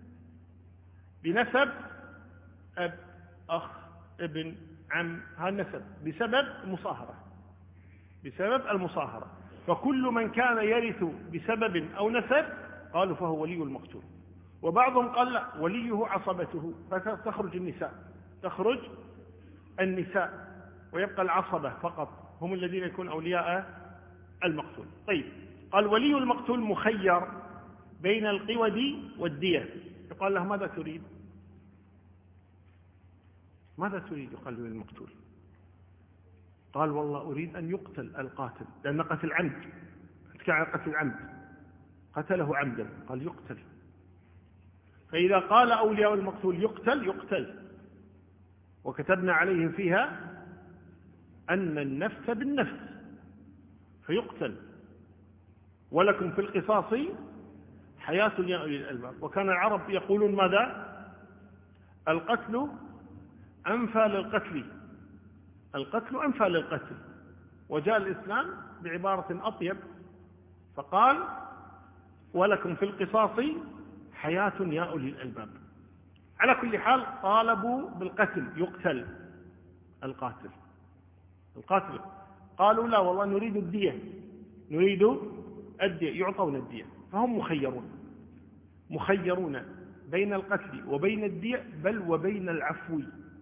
بنسب أب، أخ، ابن، عم، هذا النسب. بسبب المصاهرة، بسبب المصاهرة. فكل من كان يرث بسبب أو نسب قالوا فهو ولي المقتول. وبعضهم قال: لا، وليه عصبته، فتخرج النساء، تخرج النساء ويبقى العصبة فقط، هم الذين يكون أولياء المقتول. طيب، قال: ولي المقتول مخير بين القود والدية. يقال له: ماذا تريد؟ ماذا تريد؟ يقال له المقتول. قال: والله أريد أن يقتل القاتل، لأن قتل عمد، كان قتل عمد، قتله عمدا، قال يقتل. فإذا قال أولياء المقتول يقتل، يقتل. وكتبنا عليهم فيها أن النفس بالنفس فيقتل، ولكم في القصاص حياة يا أولي الألباب. وكان العرب يقولون ماذا؟ القتل أنفى للقتل، القتل أنفى للقتل. وجاء الإسلام بعبارة أطيب فقال: ولكم في القصاص حياة يا أولي الألباب. على كل حال طالبوا بالقتل، يقتل القاتل، القاتل. قالوا: لا والله نريد الدية، نريد الدية، يعطون الدية. فهم مخيرون، مخيرون بين القتل وبين الدية، بل وبين العفو.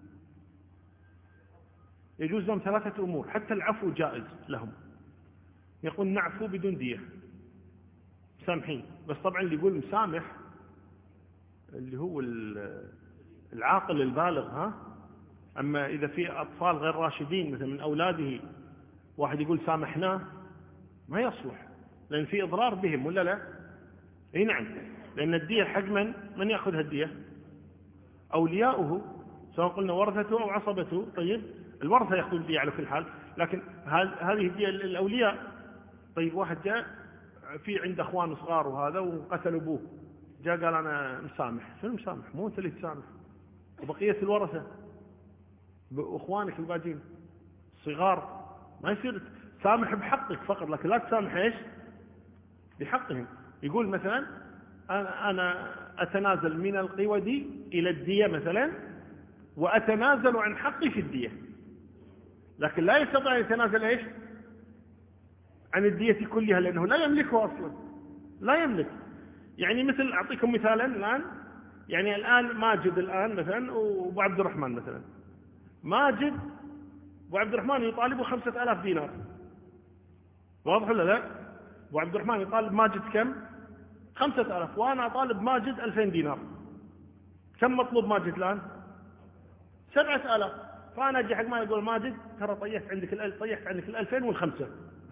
يجوز لهم ثلاثة أمور، حتى العفو جائز لهم. يقول: نعفو بدون دية، سامحين. بس طبعا اللي يقول مسامح اللي هو العاقل البالغ، ها. أما إذا في أطفال غير راشدين مثل من أولاده واحد يقول سامحناه، ما يصلح، لأن في إضرار بهم، ولا لا؟ أي نعم، لأن الدية حق من يأخذها الدية؟ أولياؤه، سواء قلنا ورثته أو عصبته. طيب، الورثة يأخذون الدية على كل حال، لكن هذه الدية للأولياء. طيب، واحد جاء في عنده أخوان صغار وهذا وقتل أبوه، جاء قال أنا مسامح. شنو مسامح؟ مو أنت اللي تسامح، وبقية الورثة بأخوانك الباقين صغار، ما يصير تسامح بحقك فقط، لكن لا تسامح إيش؟ بحقهم. يقول مثلا: أنا أتنازل من القود إلى الدية مثلا، وأتنازل عن حقي في الدية، لكن لا يستطيع أن يتنازل إيش؟ عن الدية كلها، لأنه لا يملكه أصلا، لا يملك. يعني مثل أعطيكم مثالا الآن، يعني الآن ماجد الآن مثلا وأبو عبد الرحمن مثلا، ماجد وعبد الرحمن يطالبوا 5000 دينار، واضح ولا لا؟ أبو عبد الرحمن يطالب ماجد كم؟ 5000، وأنا أطالب ماجد 2000 دينار. كم مطلوب ماجد الآن؟ 7000. فأنا أجي حق ما يقول ماجد: ترى طيحت عندك طيحت عندك 2000 والخمسة.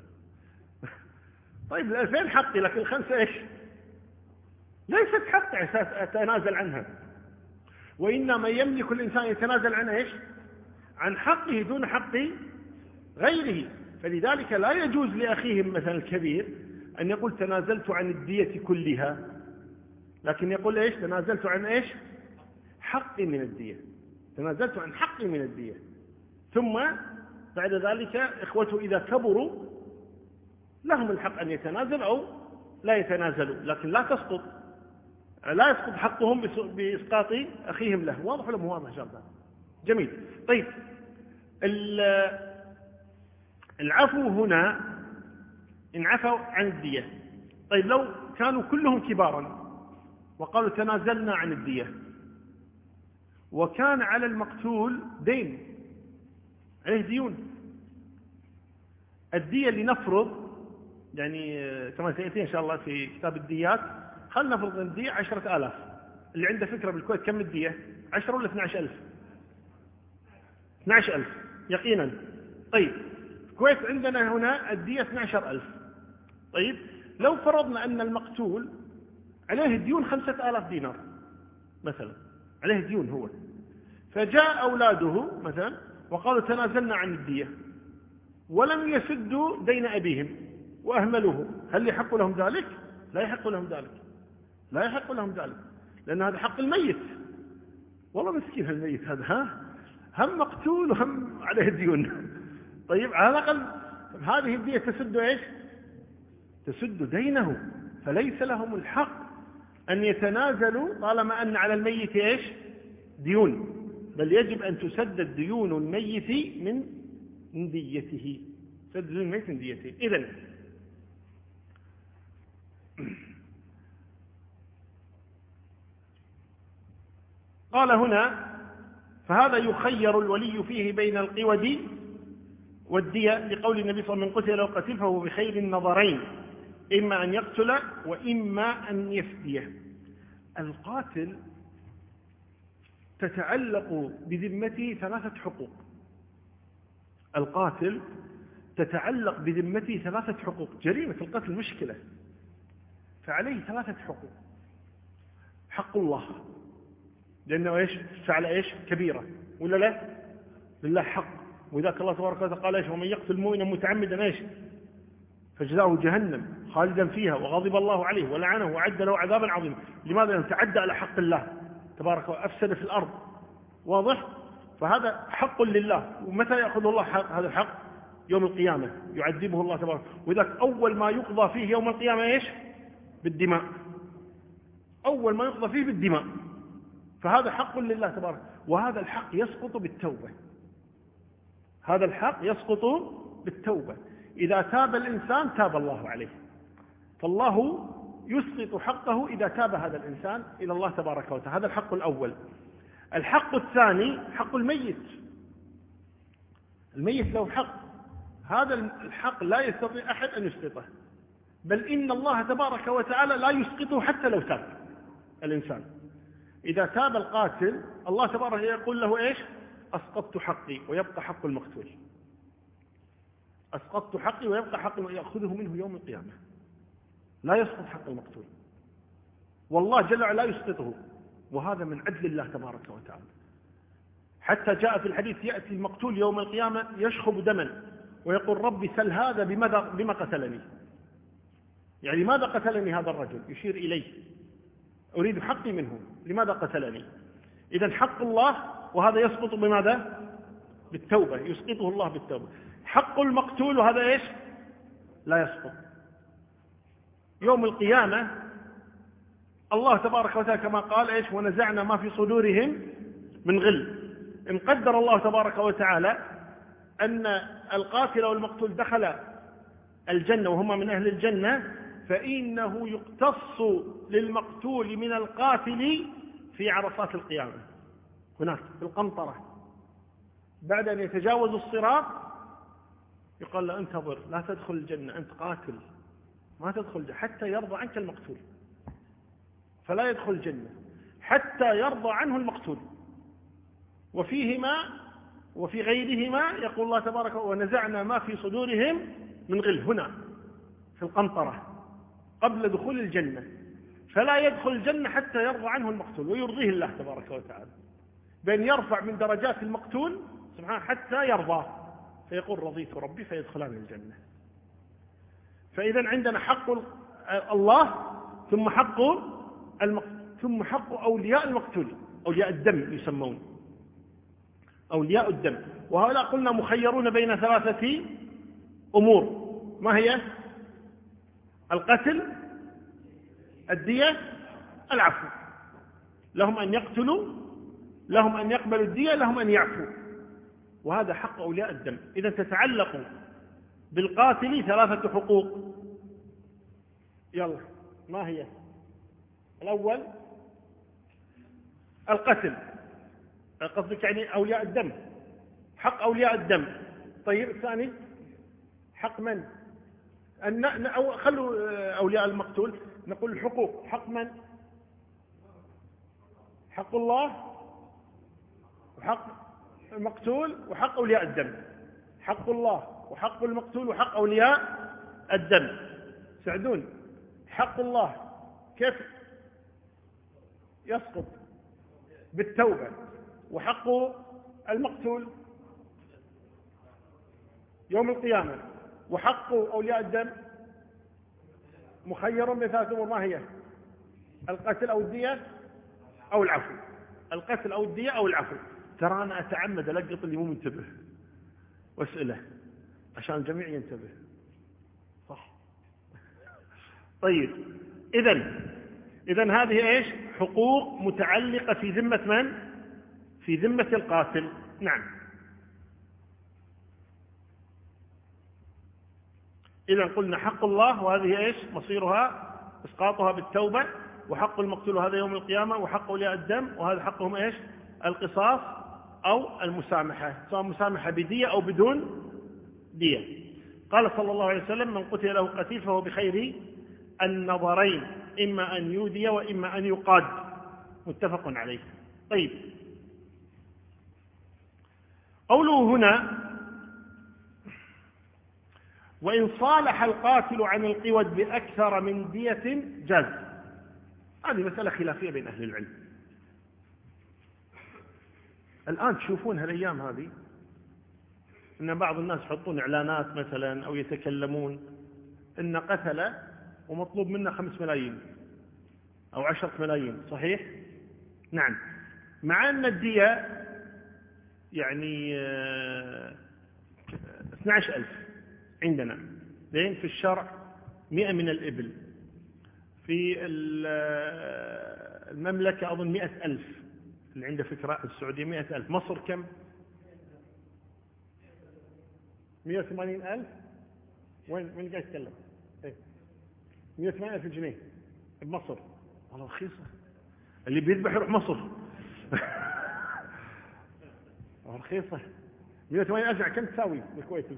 طيب، 2000 حقي، لكن الخمسة إيش؟ ليست حقي أساس أتنازل عنها. وإنما يملك الإنسان يتنازل عن إيش؟ عن حقه دون حق غيره. فلذلك لا يجوز لأخيهم مثلا الكبير أن يقول تنازلت عن الدية كلها، لكن يقول إيش؟ تنازلت عن إيش؟ حقي من الدية، تنازلت عن حقي من الدية. ثم بعد ذلك إخوته إذا كبروا لهم الحق أن يتنازل أو لا يتنازلوا، لكن لا يسقط حقهم بإسقاط أخيهم له. واضح ولا مو واضح شرطا؟ جميل. طيب العفو هنا إن عفوا عن الدية. طيب لو كانوا كلهم كبارا وقالوا تنازلنا عن الدية، وكان على المقتول دين، عليه ديون، الدية اللي نفرض يعني كما سيأتي إن شاء الله في كتاب الديات، خلنا نفرض الدية 10,000. اللي عنده فكرة بالكويت كم الدية؟ 10 ولا 12,000؟ 12,000 يقينا. طيب الكويت عندنا هنا الدية 12,000. طيب لو فرضنا أن المقتول عليه ديون 5,000 دينار مثلا، عليه ديون هو، فجاء أولاده مثلا وقالوا تنازلنا عن الدية ولم يسدوا دين أبيهم وأهملوه، هل يحق لهم ذلك؟ لا يحق لهم ذلك، لا يحق لهم ذلك، لأن هذا حق الميت. والله مسكين الميت هذا، هم مقتول وهم عليه ديون. طيب على الأقل هذه الدية تسد إيش؟ تسد دينه، فليس لهم الحق أن يتنازلوا طالما أن على الميت إيش؟ ديون، بل يجب أن تسدد ديون الميت من ديته، سد ديون الميت من ديته. إذن قال هنا فهذا يخير الولي فيه بين القود والدية، لقول النبي صلى الله عليه وسلم: من قتل لو قتل فهو بخير النظرين، إما أن يقتل وإما أن يفديه. القاتل تتعلق بذمته 3 حقوق، القاتل تتعلق بذمته 3 حقوق. جريمة القتل مشكلة، فعليه 3 حقوق. حق الله، لأنه إيش؟ فعل إيش؟ كبيرة، ولا لا؟ لله حق. وذاك الله تبارك وتعالى قال إيش؟ ومن يقتل مؤمنا متعمدا إيش؟ فجزاؤه جهنم خالدا فيها وغضب الله عليه ولعنه وأعد له عذابا عظيما. لماذا؟ لأنه تعدى على حق الله تبارك وأفسد في الأرض. واضح؟ فهذا حق لله. ومتى يأخذ الله هذا الحق؟ يوم القيامة يعذبه الله تبارك. وذاك أول ما يقضى فيه يوم القيامة إيش؟ بالدماء، أول ما يقضى فيه بالدماء. فهذا حق لله تبارك، وهذا الحق يسقط بالتوبة، هذا الحق يسقط بالتوبة. إذا تاب الإنسان تاب الله عليه، فالله يسقط حقه إذا تاب هذا الإنسان إلى الله تبارك وتعالى. هذا الحق الأول. الحق الثاني حق الميت. الميت له حق، هذا الحق لا يستطيع أحد أن يسقطه، بل إن الله تبارك وتعالى لا يسقطه حتى لو تاب الإنسان. إذا تاب القاتل الله تبارك يقول له إيش؟ أسقطت حقي ويبقى حق المقتول، أسقطت حقي ويبقى حق يأخذه منه يوم القيامة. لا يسقط حق المقتول، والله جل وعلا لا يسقطه، وهذا من عدل الله تبارك وتعالى. حتى جاء في الحديث يأتي المقتول يوم القيامة يشخب دما ويقول: ربي سل هذا بما قتلني، يعني ماذا قتلني هذا الرجل؟ يشير إليه، أريد حقي منه، لماذا قتلني؟ إذن حق الله، وهذا يسقط بماذا؟ بالتوبة، يسقطه الله بالتوبة. حق المقتول وهذا إيش؟ لا يسقط. يوم القيامة الله تبارك وتعالى كما قال إيش؟ ونزعنا ما في صدورهم من غل. إن قدر الله تبارك وتعالى أن القاتل والمقتول دخل الجنة وهما من أهل الجنة، فإنه يقتص للمقتول من القاتل في عرصات القيامة، هناك في القنطرة، بعد أن يتجاوز الصراط يقال له: انتظر، لا تدخل الجنة، أنت قاتل، ما تدخل حتى يرضى عنك المقتول، فلا يدخل الجنة حتى يرضى عنه المقتول. وفيهما وفي غيرهما يقول الله تبارك: ونزعنا ما في صدورهم من غل، هنا في القنطرة قبل دخول الجنة، فلا يدخل الجنة حتى يرضى عنه المقتول ويرضيه الله تبارك وتعالى، بأن يرفع من درجات المقتول سبحانه حتى يرضى فيقول رضيت ربي فيدخلان الجنة. فإذا عندنا حق الله، ثم ثم حق أولياء المقتول، أولياء الدم يسمون أولياء الدم. وهؤلاء قلنا مخيرون بين 3 أمور، ما هي؟ القتل، الدية، العفو. لهم أن يقتلوا، لهم أن يقبلوا الدية، لهم أن يعفوا. وهذا حق أولياء الدم. إذا تتعلق بالقاتل 3 حقوق. يلا، ما هي؟ الأول القتل، قصدك يعني أولياء الدم، حق أولياء الدم. طيب الثاني حق من؟ أو خلوا أولياء المقتول، نقول الحقوق. حق من؟ حق الله وحق المقتول وحق أولياء الدم. حق الله وحق المقتول وحق أولياء الدم. سعدون، حق الله كيف يسقط؟ بالتوبة. وحق المقتول يوم القيامة. وحق أولياء الدم مخير ب3 أمور، ما هي؟ القتل أو الدية أو العفو. القتل أو الدية أو العفو. ترى أنا أتعمد ألقط اللي مو منتبه واسأله عشان الجميع ينتبه، صح؟ طيب، إذن هذه إيش؟ حقوق متعلقة في ذمة من؟ في ذمة القاتل. نعم. إذا قلنا حق الله، وهذه إيش مصيرها؟ إسقاطها بالتوبة. وحق المقتول هذا يوم القيامة. وحق أولياء الدم، وهذا حقهم إيش؟ القصاص أو المسامحة، سواء مسامحة بدية أو بدون دية. قال صلى الله عليه وسلم: من قتل له قتيل فهو بخير النظرين، إما أن يودي وإما أن يقاد. متفق عليه. طيب، قوله هنا: وإن صالح القاتل عن القود بأكثر من دية جاز. هذه مسألة خلافية بين أهل العلم. الآن تشوفون هالأيام هذه أن بعض الناس يحطون إعلانات مثلا أو يتكلمون إن قتل ومطلوب منه 5 ملايين أو 10 ملايين. صحيح؟ نعم. مع أن الدية يعني 12,000 عندنا، لأن في الشرع 100 من الإبل. في المملكة أظن 100,000. اللي عنده فكرة، السعودية 100,000. مصر كم؟ 180,000. وين قاعد يتكلم؟ 180,000 جنيه بمصر. والله رخيصة. اللي بيذبح يروح مصر. رخيصة. 180,000 كم تساوي بالكويتي؟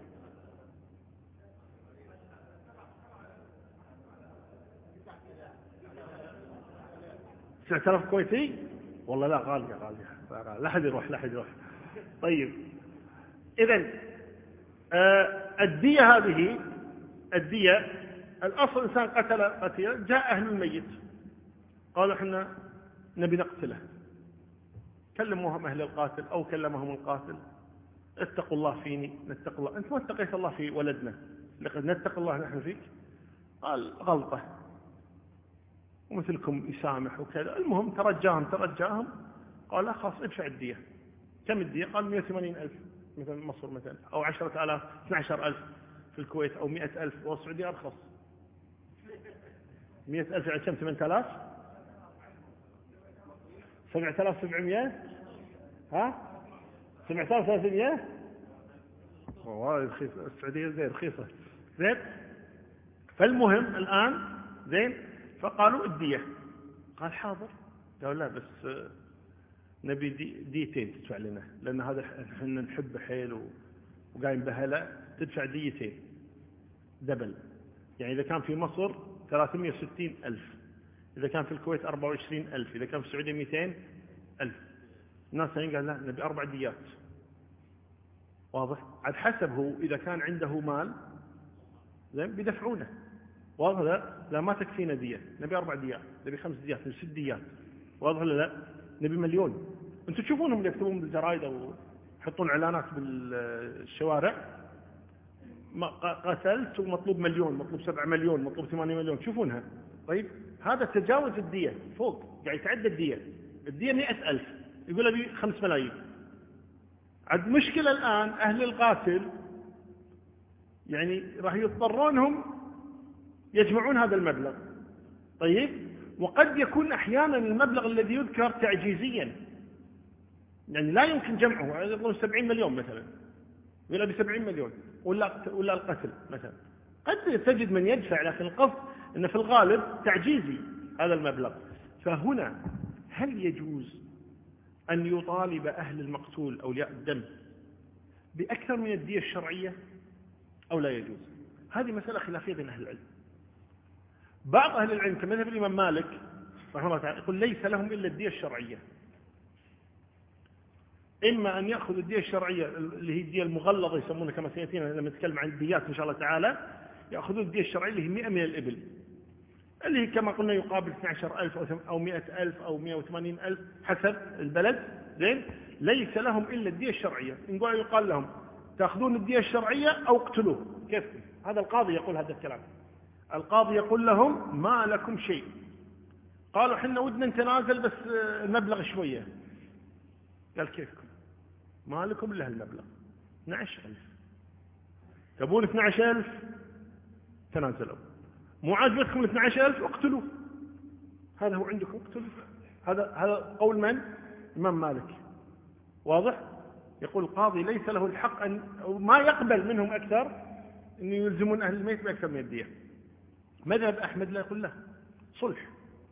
9,000 كويتي؟ والله لا، غالية. لا حد يروح. طيب، إذن الدية هذه، الدية الأصل إنسان قتل قتيلا، جاء أهل الميت قالوا إحنا نبي نقتله. كلموهم أهل القاتل أو كلمهم القاتل: اتقوا الله فيني، نتقوا الله. أنت ما اتقيت الله في ولدنا، لقد نتقى الله نحن فيك. قال: غلطة، ومثلكم يسامح وكذا. المهم ترجاهم. قال: لا خلاص، ادفع الدية. كم الدية؟ قال: 180,000 مثلا مصر مثلا، أو 10,000 12,000 في الكويت، أو 100,000. والسعودية أرخص. 100,000 يعني كم؟ 8,000 7,700. ها، 7,300. والله رخيصة السعودية، زين رخيصة زين. فالمهم الآن زين، فقالوا الدية. قال: حاضر. قالوا: لا بس نبي ديتين تدفع لنا، لأن هذا احنا نحب حيل وقايم بهلا. تدفع ديتين دبل. يعني إذا كان في مصر 360,000، إذا كان في الكويت 24,000، إذا كان في السعودية 200,000. الناس قال: لا، نبي 4 ديات. واضح؟ عاد حسب هو، إذا كان عنده مال زين بيدفعونه. واضح؟ لا ما تكفينا دية، نبي 4 ديات، نبي 5 ديات، نبي 6 ديات. واضح ولا لا؟ نبي 1,000,000. انتم تشوفونهم اللي يكتبون بالجرايد يحطون إعلانات بالشوارع، قتلت ومطلوب مليون، مطلوب 7 مليون، مطلوب 8 مليون، تشوفونها. طيب هذا تجاوز الدية، فوق قاعد يتعدى الدية 100,000، يقول أبي 5 ملايين. عاد مشكلة الآن أهل القاتل يعني راح يضطرونهم يجمعون هذا المبلغ. طيب وقد يكون أحيانا المبلغ الذي يذكر تعجيزيا، يعني لا يمكن جمعه، يقولون 70 مليون مثلا، يقول أبي 70 مليون ولا القتل مثلا. قد تجد من يدفع، لكن القصد أن في الغالب تعجيزي هذا المبلغ. فهنا هل يجوز أن يطالب أهل المقتول أولياء الدم بأكثر من الدية الشرعية أو لا يجوز؟ هذه مسألة خلافية بين أهل العلم. بعض أهل العلم كمذهب الإمام مالك رحمه الله تعالى يقول ليس لهم إلا الدية الشرعية، إما أن يأخذ الدية الشرعية اللي هي الدية المغلظة يسمونها كما سيأتينا لما نتكلم عن الديات إن شاء الله تعالى، يأخذون الدية الشرعية اللي هي 100 من الإبل، اللي هي كما قلنا يقابل 12,000 أو 100,000 أو 180,000 حسب البلد. زين، ليس لهم إلا الدية الشرعية. يقال لهم تأخذون الدية الشرعية أو اقتلوه. كيف؟ هذا القاضي يقول هذا الكلام. القاضي يقول لهم ما لكم شيء. قالوا حنا ودنا نتنازل بس المبلغ شوية. قال كيفكم؟ ما لكم إلا هالمبلغ 12,000. تبون 12,000 تنازلوا، مو عاجبتكم 12,000 اقتلوا. هذا هو عندكم، اقتلوا. هذا قول من؟ الإمام مالك. واضح؟ يقول القاضي ليس له الحق أن ما يقبل منهم أكثر أن يلزمون أهل الميت بأكثر من الدية. مذهب أحمد لا يقول له صلح.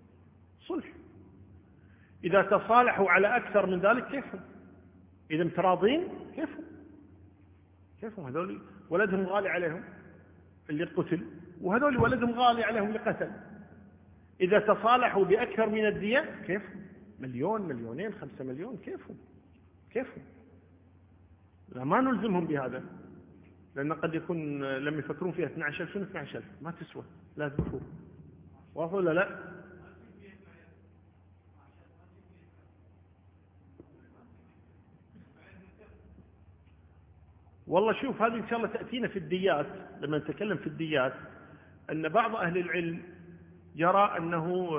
إذا تصالحوا على أكثر من ذلك كيفهم؟ إذا متراضين كيفهم؟ هذول ولدهم غالي عليهم اللي قتل، وهذول ولدهم غالي عليهم اللي قتل. إذا تصالحوا بأكثر من الدية كيفهم؟ مليون، مليونين، 5 مليون، كيفهم؟ لا، ما نلزمهم بهذا، لأن قد يكون لم يفكرون فيها 12,000. شنو 12,000؟ ما تسوى، لا تذبحوا. واضح ولا لا؟ والله شوف، هذه إن شاء الله تأتينا في الديات لما نتكلم في الديات، أن بعض أهل العلم يرى أنه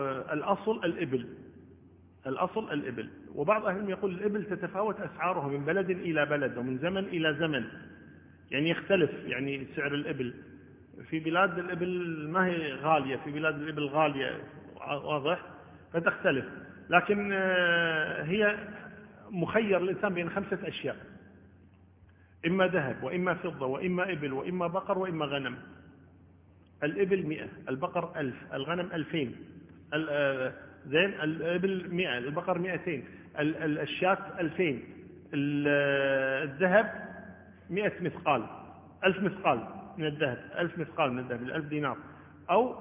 الأصل الإبل، وبعض أهل العلم يقول الإبل تتفاوت أسعارها من بلد إلى بلد ومن زمن إلى زمن، يعني يختلف يعني سعر الإبل. في بلاد الإبل ما هي غالية، في بلاد الإبل غالية، واضح؟ فتختلف. لكن هي مخير الإنسان بين 5 أشياء: إما ذهب، وإما فضة، وإما إبل، وإما بقر، وإما غنم. الإبل 100، البقر 1000، الغنم 2000. زين، الإبل 100، البقر 200، الشاة 2000، الذهب 100 مثقال، 1000 مثقال من الذهب، 1000 مثقال من الذهب، 1000 دينار. أو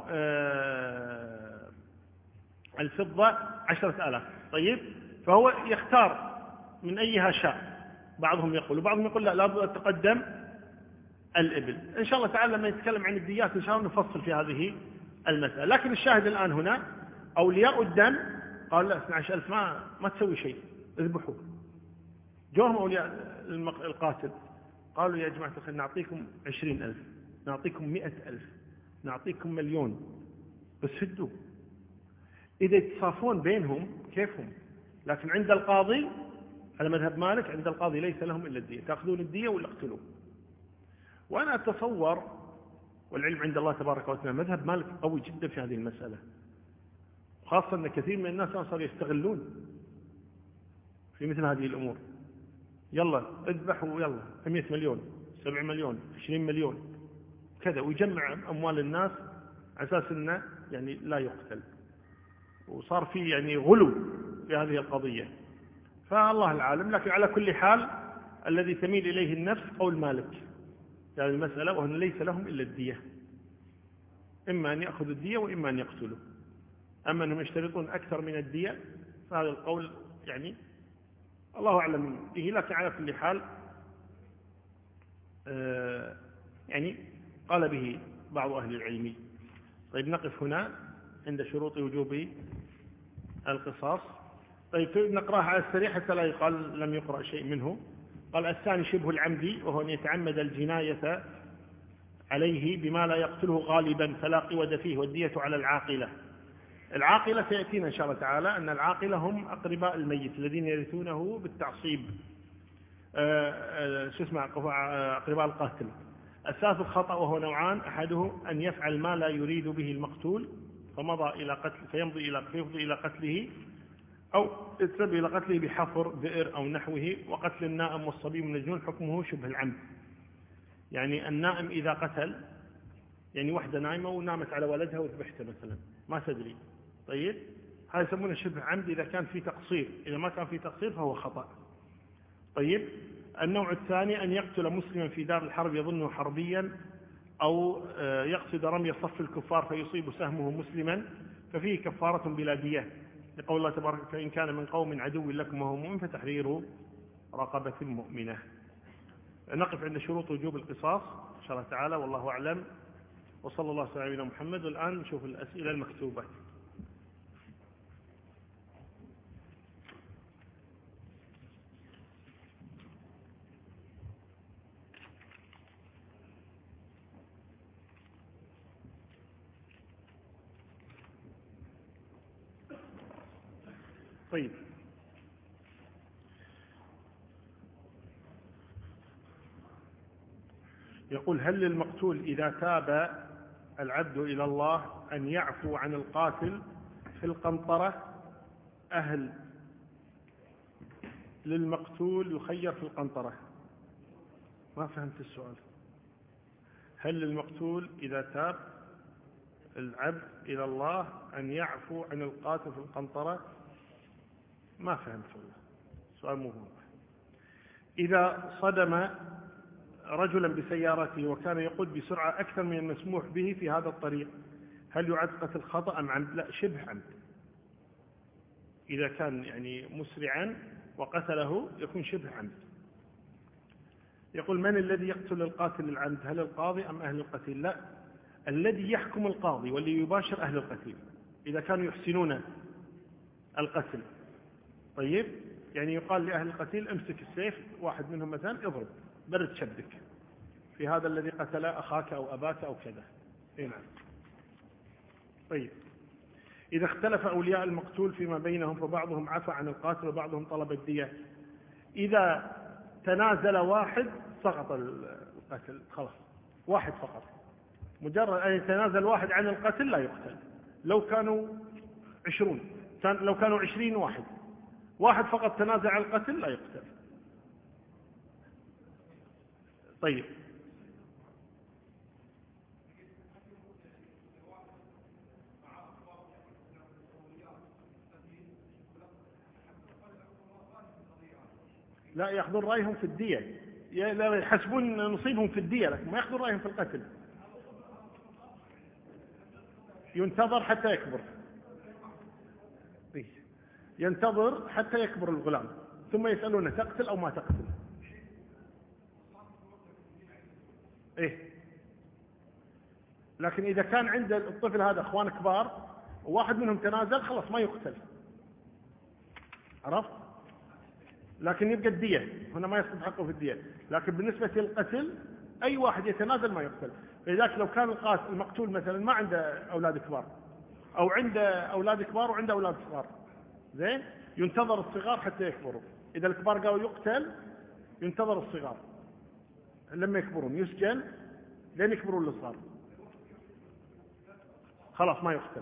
الفضة 10,000. طيب، فهو يختار من أيها شاء. بعضهم يقول، وبعضهم يقول لا، لابد تقدم الإبل. إن شاء الله تعالى لما يتكلم عن الديات إن شاء الله نفصل في هذه المسألة. لكن الشاهد الآن هنا أولياء الدم قال لا، 12,000 ما تسوي شيء، اذبحوا. جوهم أولياء القاتل قالوا يا جماعة الخير نعطيكم 20,000، نعطيكم 100,000، نعطيكم مليون، بس هدوا. إذا يتصافون بينهم كيفهم. لكن عند القاضي على مذهب مالك، عند القاضي ليس لهم إلا الدية، تأخذون الدية ولا اقتلوا. وأنا أتصور، والعلم عند الله تبارك وتعالى، مذهب مالك قوي جدا في هذه المسألة، خاصة أن كثير من الناس صاروا يستغلون في مثل هذه الأمور. يلا اذبحوا، يلا 100 مليون، 7 مليون، 20 مليون كذا، ويجمع أموال الناس على أساس أنه يعني لا يقتل. وصار في يعني غلو في هذه القضية، فالله العالم. لكن على كل حال الذي تميل إليه النفس قول مالك في هذه المسألة، وهم ليس لهم إلا الدية، إما أن يأخذوا الدية وإما أن يقتلوا. أما أنهم يشترطون أكثر من الدية فهذا القول يعني الله أعلم به. لكن على كل حال يعني قال به بعض أهل العلم. طيب، نقف هنا عند شروط وجوب القصاص. طيب، نقرأها على السريع حتى لا يقال لم يقرأ شيء منه. قال الثاني شبه العمد، وهو أن يتعمد الجناية عليه بما لا يقتله غالبا فلا قود فيه، والدية على العاقلة. العاقلة سيأتينا إن شاء الله تعالى أن العاقلة هم أقرباء الميت الذين يرثونه بالتعصيب، أقرباء القاتل. الثالث الخطأ، وهو نوعان: أحده أن يفعل ما لا يريد به المقتول فيمضي إلى قتله، أو يتسبب إلى قتله بحفر بئر أو نحوه. وقتل النائم والصبي والمجنون حكمه شبه العمد. يعني النائم إذا قتل، يعني وحدة نائمة ونامت على ولدها وذبحته مثلا، ما تدري، طيب هذا يسمونه شبه عمد إذا كان في تقصير. إذا ما كان في تقصير فهو خطأ. طيب النوع الثاني أن يقتل مسلما في دار الحرب يظنه حربيا، أو يقصد رمي صف الكفار فيصيب سهمه مسلما، ففيه كفارة بلا دية، لقول الله تبارك: فإن كان من قوم عدو لكم وهو مؤمن فتحرير رقبة مؤمنة. نقف عند شروط وجوب القصاص إن شاء الله تعالى، والله أعلم، وصلى الله على نبينا محمد. والآن نشوف الأسئلة المكتوبة. طيب، يقول: هل للمقتول إذا تاب العبد إلى الله أن يعفو عن القاتل في القنطرة؟ أهل للمقتول يخير في القنطرة؟ ما فهمت السؤال. هل للمقتول إذا تاب العبد إلى الله أن يعفو عن القاتل في القنطرة؟ ما فهمت سؤال مهم. إذا صدم رجلا بسيارته وكان يقود بسرعة أكثر من المسموح به في هذا الطريق، هل يعد قتل خطأ أم عمد؟ لا، شبه عمد. إذا كان يعني مسرعا وقتله يكون شبه عمد. يقول: من الذي يقتل القاتل العمد؟ هل القاضي أم أهل القتيل؟ لا، الذي يحكم القاضي واللي يباشر أهل القتيل إذا كانوا يحسنون القتل. طيب، يعني يقال لأهل القتيل: امسك السيف، واحد منهم مثلا اضرب، برد شبك في هذا الذي قتل أخاك أو أباك أو كذا. نعم. طيب، إذا اختلف أولياء المقتول فيما بينهم فبعضهم عفى عن القاتل وبعضهم طلب الدية، إذا تنازل واحد سقط القتل، خلاص، واحد فقط، مجرد أن يتنازل واحد عن القتل لا يقتل. لو كانوا 20، لو كانوا 20 واحد فقط تنازل عن القتل لا يقتل. طيب، لا يأخذون رأيهم في الدية، لا يحسبون نصيبهم في الدية، لكن ما يأخذون رأيهم في القتل. ينتظر حتى يكبر، ينتظر حتى يكبر الغلام، ثم يسألونه: تقتل أو ما تقتل؟ إيه، لكن إذا كان عند الطفل هذا أخوان كبار وواحد منهم تنازل، خلاص ما يقتل، عرفت؟ لكن يبقى الدية هنا ما يسقط حقه في الدية. لكن بالنسبة للقتل أي واحد يتنازل ما يقتل. لذلك لو كان المقتول مثلا ما عنده أولاد كبار، أو عنده أولاد كبار وعنده أولاد صغار، زين، ينتظر الصغار حتى يكبروا. إذا الكبار قالوا يقتل، ينتظر الصغار لما يكبرون، يسجن لين يكبرون الصغار، خلاص ما يقتل.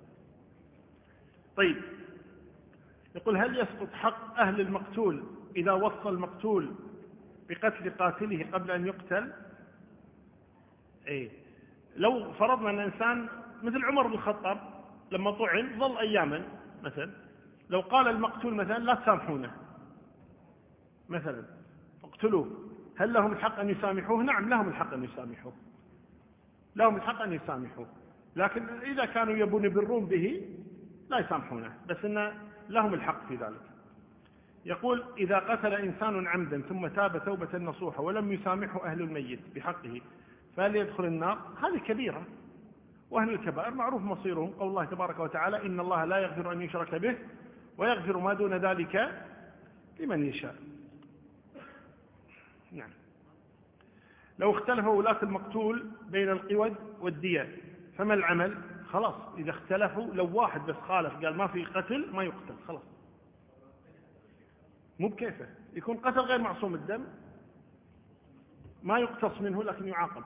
طيب، يقول: هل يسقط حق أهل المقتول إذا وصى المقتول بقتل قاتله قبل أن يقتل؟ إيه، لو فرضنا أن الإنسان مثل عمر بن الخطاب لما طعن ظل أياما مثلا، لو قال المقتول مثلا: لا تسامحونه مثلا، اقتلوه، هل لهم الحق أن يسامحوه؟ نعم، لهم الحق أن يسامحوه، لهم الحق أن يسامحوه. لكن إذا كانوا يبون يبرون به لا يسامحونه، بس إن لهم الحق في ذلك. يقول: إذا قتل إنسان عمدا ثم تاب توبة نصوحة ولم يسامحه أهل الميت بحقه، فهل يدخل النار؟ هذه كبيرة، وأهل الكبائر معروف مصيرهم، قول الله تبارك وتعالى: إن الله لا يغفر أن يشرك به ويغفر ما دون ذلك لمن يشاء. نعم. لو اختلف ولاة المقتول بين القود والدية فما العمل؟ خلاص إذا اختلفوا، لو واحد بس خالف قال ما في قتل ما يقتل خلاص، مو بكيفه، يكون قتل غير معصوم الدم ما يقتص منه لكن يعاقب.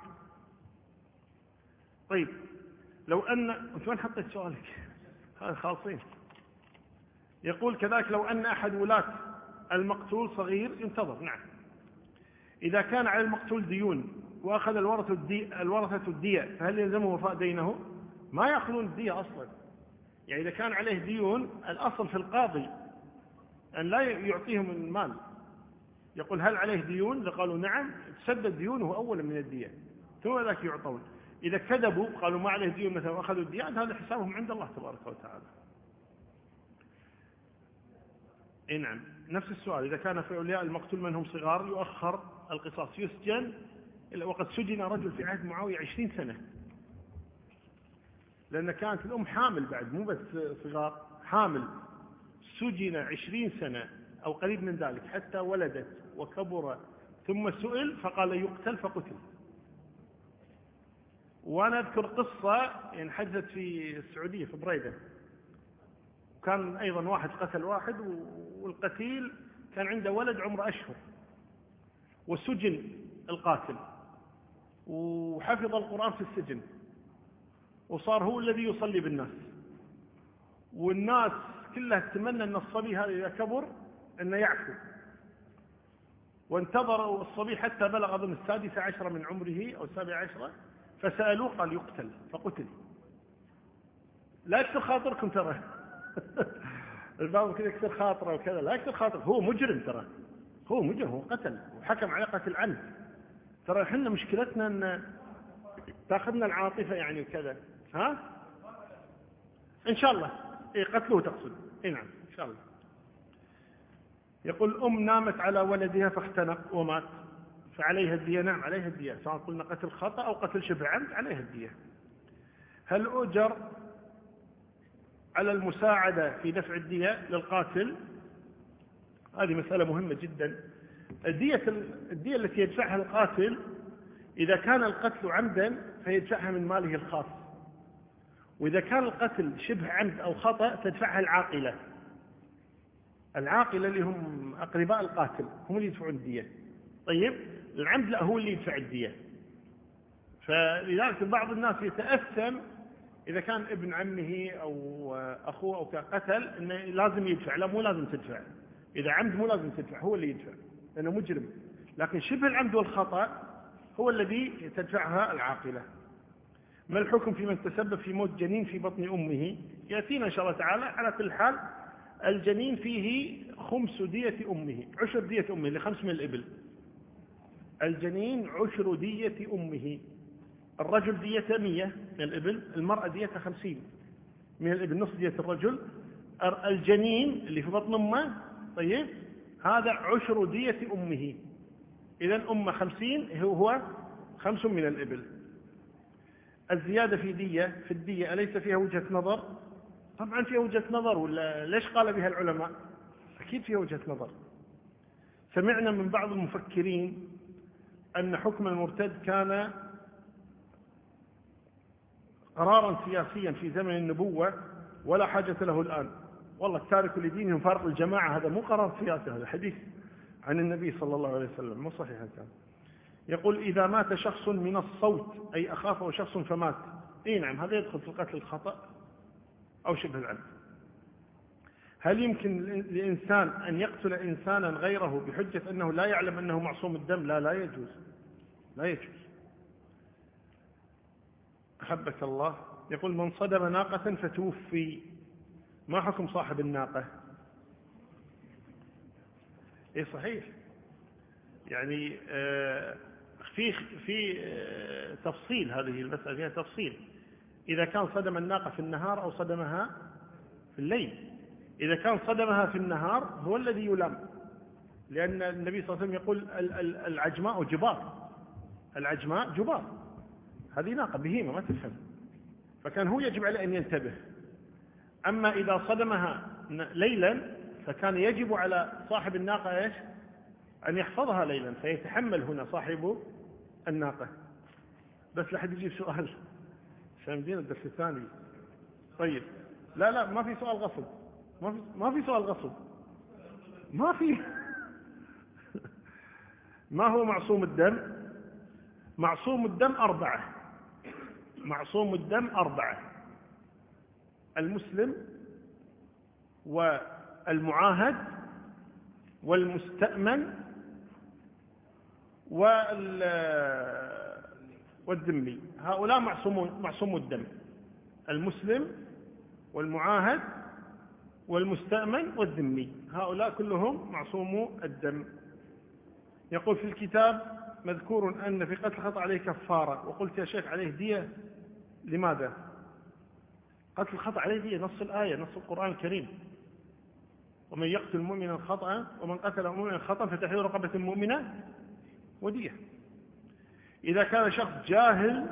طيب لو أن أنت وين حطيت سؤالك؟ هذا خالصين. يقول كذلك لو أن أحد ولاة المقتول صغير ينتظر. نعم. إذا كان على المقتول ديون وأخذ الورثة الدية فهل يلزمه وفاء دينه؟ ما يأخذون الدية أصلا. يعني إذا كان عليه ديون الأصل في القاضي أن لا يعطيهم المال. يقول هل عليه ديون؟ قالوا نعم، تسدد ديونه أولا من الدية ثم ذاك يعطون. إذا كذبوا قالوا ما عليه ديون مثلا وأخذوا الدية هذا حسابهم عند الله تبارك وتعالى. نعم. نفس السؤال إذا كان في أولياء المقتول من هم صغار يؤخر القصاص، يسجن. وقد سجن رجل في عهد معاوية 20 سنة لأن كانت الأم حامل بعد، مو بس صغار، حامل، سجن 20 سنة أو قريب من ذلك حتى ولدت وكبر ثم سئل فقال يقتل فقتل. وأنا أذكر قصة يعني حدثت في السعودية في بريدة، كان أيضا واحد قتل واحد والقتيل كان عنده ولد عمره أشهر وسجن القاتل وحفظ القرآن في السجن وصار هو الذي يصلي بالناس، والناس كلها تتمنى أن الصبي هذا إذا كبر أنه يعفو، وانتظروا الصبي حتى بلغ أظن 16 من عمره أو 17 فسألوه قال يقتل فقتل. لا يكثر خاطركم ترى البعض كذا يكثر خاطره وكذا، لا يكثر خاطر، هو مجرم ترى، هو مجرم، هو قتل وحكم على قتل عنه. ترى احنا مشكلتنا ان تاخذنا العاطفة يعني وكذا. ها ان شاء الله قتلوه تقصد. نعم ان شاء الله. يقول نامت على ولدها فاختنق ومات فعليها الدية. نعم عليها الدية، سواء قلنا قتل خطأ أو قتل شبه عمد عليها الدية. هل أجر على المساعدة في دفع الدية للقاتل؟ هذه مسألة مهمة جدا. الدية التي يدفعها القاتل إذا كان القتل عمدا فيدفعها من ماله الخاص، وإذا كان القتل شبه عمد أو خطأ تدفعها العاقلة. العاقلة اللي هم أقرباء القاتل هم اللي يدفعون الدية. طيب العمد لا، هو اللي يدفع الدية. فلذلك بعض الناس يتأثم إذا كان ابن عمه أو أخوه أو قتل إنه لازم يدفع. لا، مو لازم تدفع. إذا عمد مو لازم تدفع، هو اللي يدفع لأنه مجرم. لكن شبه العمد والخطأ هو الذي تدفعها العاقلة. ما الحكم في من تسبب في موت جنين في بطن أمه؟ يأتينا إن شاء الله تعالى. على كل حال الجنين فيه 5 دية أمه، 10 دية أمه ل5 من الإبل. الجنين 10 دية أمه. الرجل دية 100 من الإبل، المرأة دية 50 من الإبل، نصف دية الرجل. الجنين اللي في بطن أمه طيب هذا 10 دية أمه. إذن أمه 50 هو 5 من الإبل. الزيادة في الدية أليس فيها وجهة نظر؟ طبعا فيها وجهة نظر، ولا ليش قال بها العلماء؟ أكيد فيها وجهة نظر. سمعنا من بعض المفكرين أن حكم المرتد كان قرارا سياسيا في زمن النبوة ولا حاجة له الآن. والله التارك لدينهم فارق الجماعة، هذا مو قرار سياسي، هذا حديث عن النبي صلى الله عليه وسلم، مو صحيح هذا. يقول إذا مات شخص من الصوت أي أخافه شخص فمات، نعم هذا يدخل في القتل الخطأ أو شبه العمد. هل يمكن لإنسان أن يقتل إنسانا غيره بحجة أنه لا يعلم أنه معصوم الدم؟ لا يجوز، لا يجوز. أحبك الله. يقول من صدم ناقة فتوفي ما حكم صاحب الناقة؟ صحيح، يعني في تفصيل، هذه المسألة فيها تفصيل. إذا كان صدم الناقة في النهار أو صدمها في الليل. إذا كان صدمها في النهار هو الذي يلام، لأن النبي صلى الله عليه وسلم يقول العجماء جبار، العجماء جبار، هذه ناقة بهيمة ما تفهم، فكان هو يجب عليه أن ينتبه. أما إذا صدمها ليلا فكان يجب على صاحب الناقة أن يحفظها ليلا، فيتحمل هنا صاحب الناقة. بس لحد يجيب سؤال فهمتين الدرس الثاني. طيب لا ما في سؤال غصب، ما في سؤال غصب، ما في. ما هو معصوم الدم؟ معصوم الدم 4. معصوم الدم 4: المسلم والمعاهد والمستأمن والذمي. هؤلاء معصوم الدم: المسلم والمعاهد والمستأمن والذمي، هؤلاء كلهم معصومو الدم. يقول في الكتاب مذكور أن في قتل الخطأ عليه كفارة، وقلت يا شيخ عليه دية، لماذا؟ قتل الخطأ عليه دية، نص الآية، نص القرآن الكريم: ومن يقتل مؤمنا خطأ ومن قتل مؤمنا خطأ فتحرير رقبة مؤمنة ودية. إذا كان شخص جاهل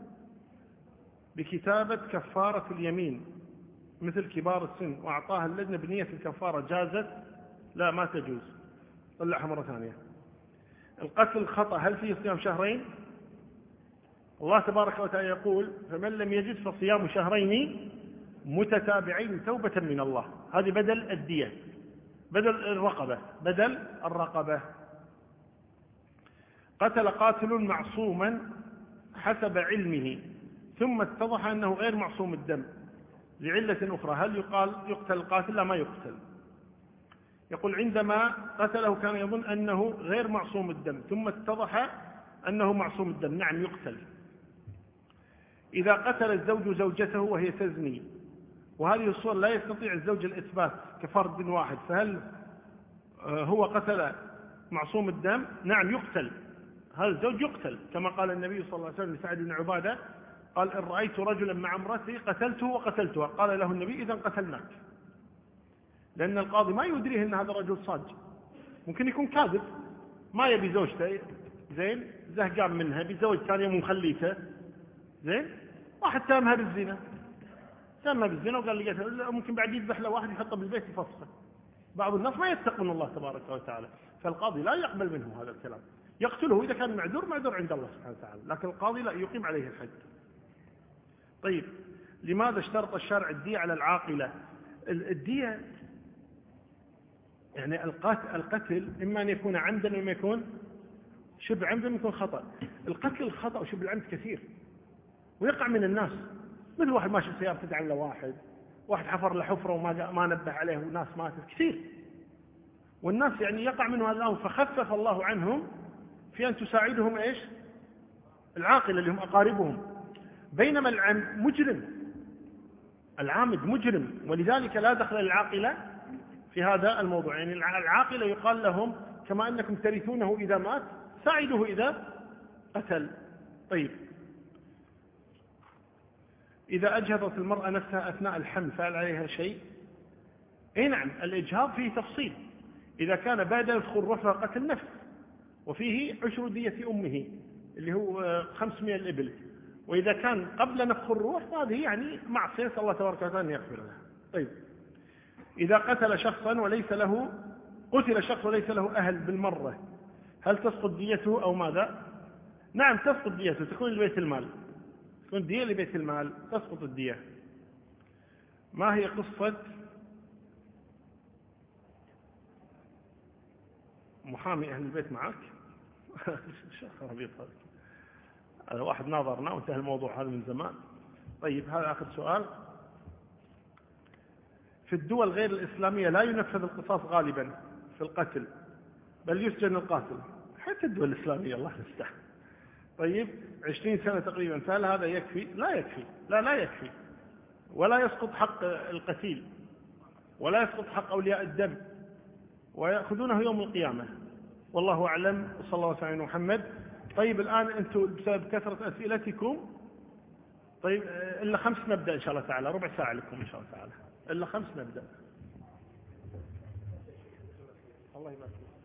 بكتابة كفارة اليمين مثل كبار السن وأعطاها اللجنة بنية الكفارة، جازت؟ لا، ما تجوز. طلعها مرة ثانية. القتل الخطأ هل فيه صيام شهرين؟ الله تبارك وتعالى يقول: فمن لم يجد فصيام شهرين متتابعين توبة من الله. هذه بدل الدية، بدل الرقبة. قتل قاتل معصوما حسب علمه ثم اتضح أنه غير معصوم الدم لعلة أخرى، هل يقتل القاتل؟ لا، ما يقتل. يقول: عندما قتله كان يظن أنه غير معصوم الدم ثم اتضح أنه معصوم الدم، نعم يقتل. إذا قتل الزوج زوجته وهي تزني، وهذه الصور لا يستطيع الزوج الإثبات كفرد واحد، فهل هو قتل معصوم الدم؟ نعم يقتل، هذا الزوج يقتل، كما قال النبي صلى الله عليه وسلم لسعد بن عبادة: قال: إن رأيت رجلا مع امرأته قتلته وقتلتها. قال له النبي: إذن قتلناك. لأن القاضي ما يدريه أن هذا الرجل صادق، ممكن يكون كاذب، ما يبي زوجته، زين، زهقان منها، بيتزوج ثاني يوم مخليته، زين، واحد تامها بالزنا، وقال لي ممكن بعد يذبح له واحد يحطه بالبيت يفصله. بعض الناس ما يتقون الله تبارك وتعالى، فالقاضي لا يقبل منه هذا الكلام، يقتله إذا كان معذور عند الله سبحانه وتعالى، لكن القاضي لا يقيم عليه الحد. طيب، لماذا اشترط الشرع الدية على العاقلة؟ الدية يعني القتل إما أن يكون عمدا وإما يكون شبه عمدا وإما يكون خطأ. القتل الخطأ وشبه العمد كثير ويقع من الناس، مثل واحد ماشي بسيارة تدعم له واحد حفر له حفرة وما نبه عليه وناس ماتت كثير، والناس يعني يقع منه هذا الأمر، فخفف الله عنهم في أن تساعدهم إيش؟ العاقلة اللي هم أقاربهم، بينما العامد مجرم، ولذلك لا دخل للعاقلة في هذا الموضوع. يعني العاقلة يقال لهم: كما أنكم ترثونه إذا مات ساعدوه إذا قتل. طيب، إذا أجهضت المرأة نفسها أثناء الحمل فهل عليها شيء؟ أي نعم، الإجهاض فيه تفصيل. إذا كان بعد يدخل الروح فقتل نفس، وفيه 10 دية أمه اللي هو 500 الإبل، وإذا كان قبل نفخ الروح فهذه يعني معصية الله تبارك وتعالى أن يغفر لها. طيب، إذا قتل شخص وليس له أهل بالمرة، هل تسقط ديته أو ماذا؟ نعم تسقط ديته، تكون لبيت المال، تكون دية لبيت المال، تسقط الدية. ما هي قصة محامي أهل البيت معك؟ هذا واحد ناظرنا وانتهى الموضوع هذا من زمان. طيب، هذا آخر سؤال. في الدول غير الإسلامية لا ينفذ القصاص غالبا في القتل، بل يسجن القاتل، حتى الدول الإسلامية الله يستحق. طيب، 20 سنة تقريبا، فهل هذا يكفي؟ لا يكفي، لا يكفي، ولا يسقط حق القتيل، ولا يسقط حق أولياء الدم، ويأخذونه يوم القيامة. والله أعلم، وصلى الله على محمد. طيب، الآن أنتم بسبب كثرة أسئلتكم، طيب إلا 5 نبدأ إن شاء الله تعالى، ربع ساعة لكم إن شاء الله تعالى، إلا 5 نبدأ. الله يبارك.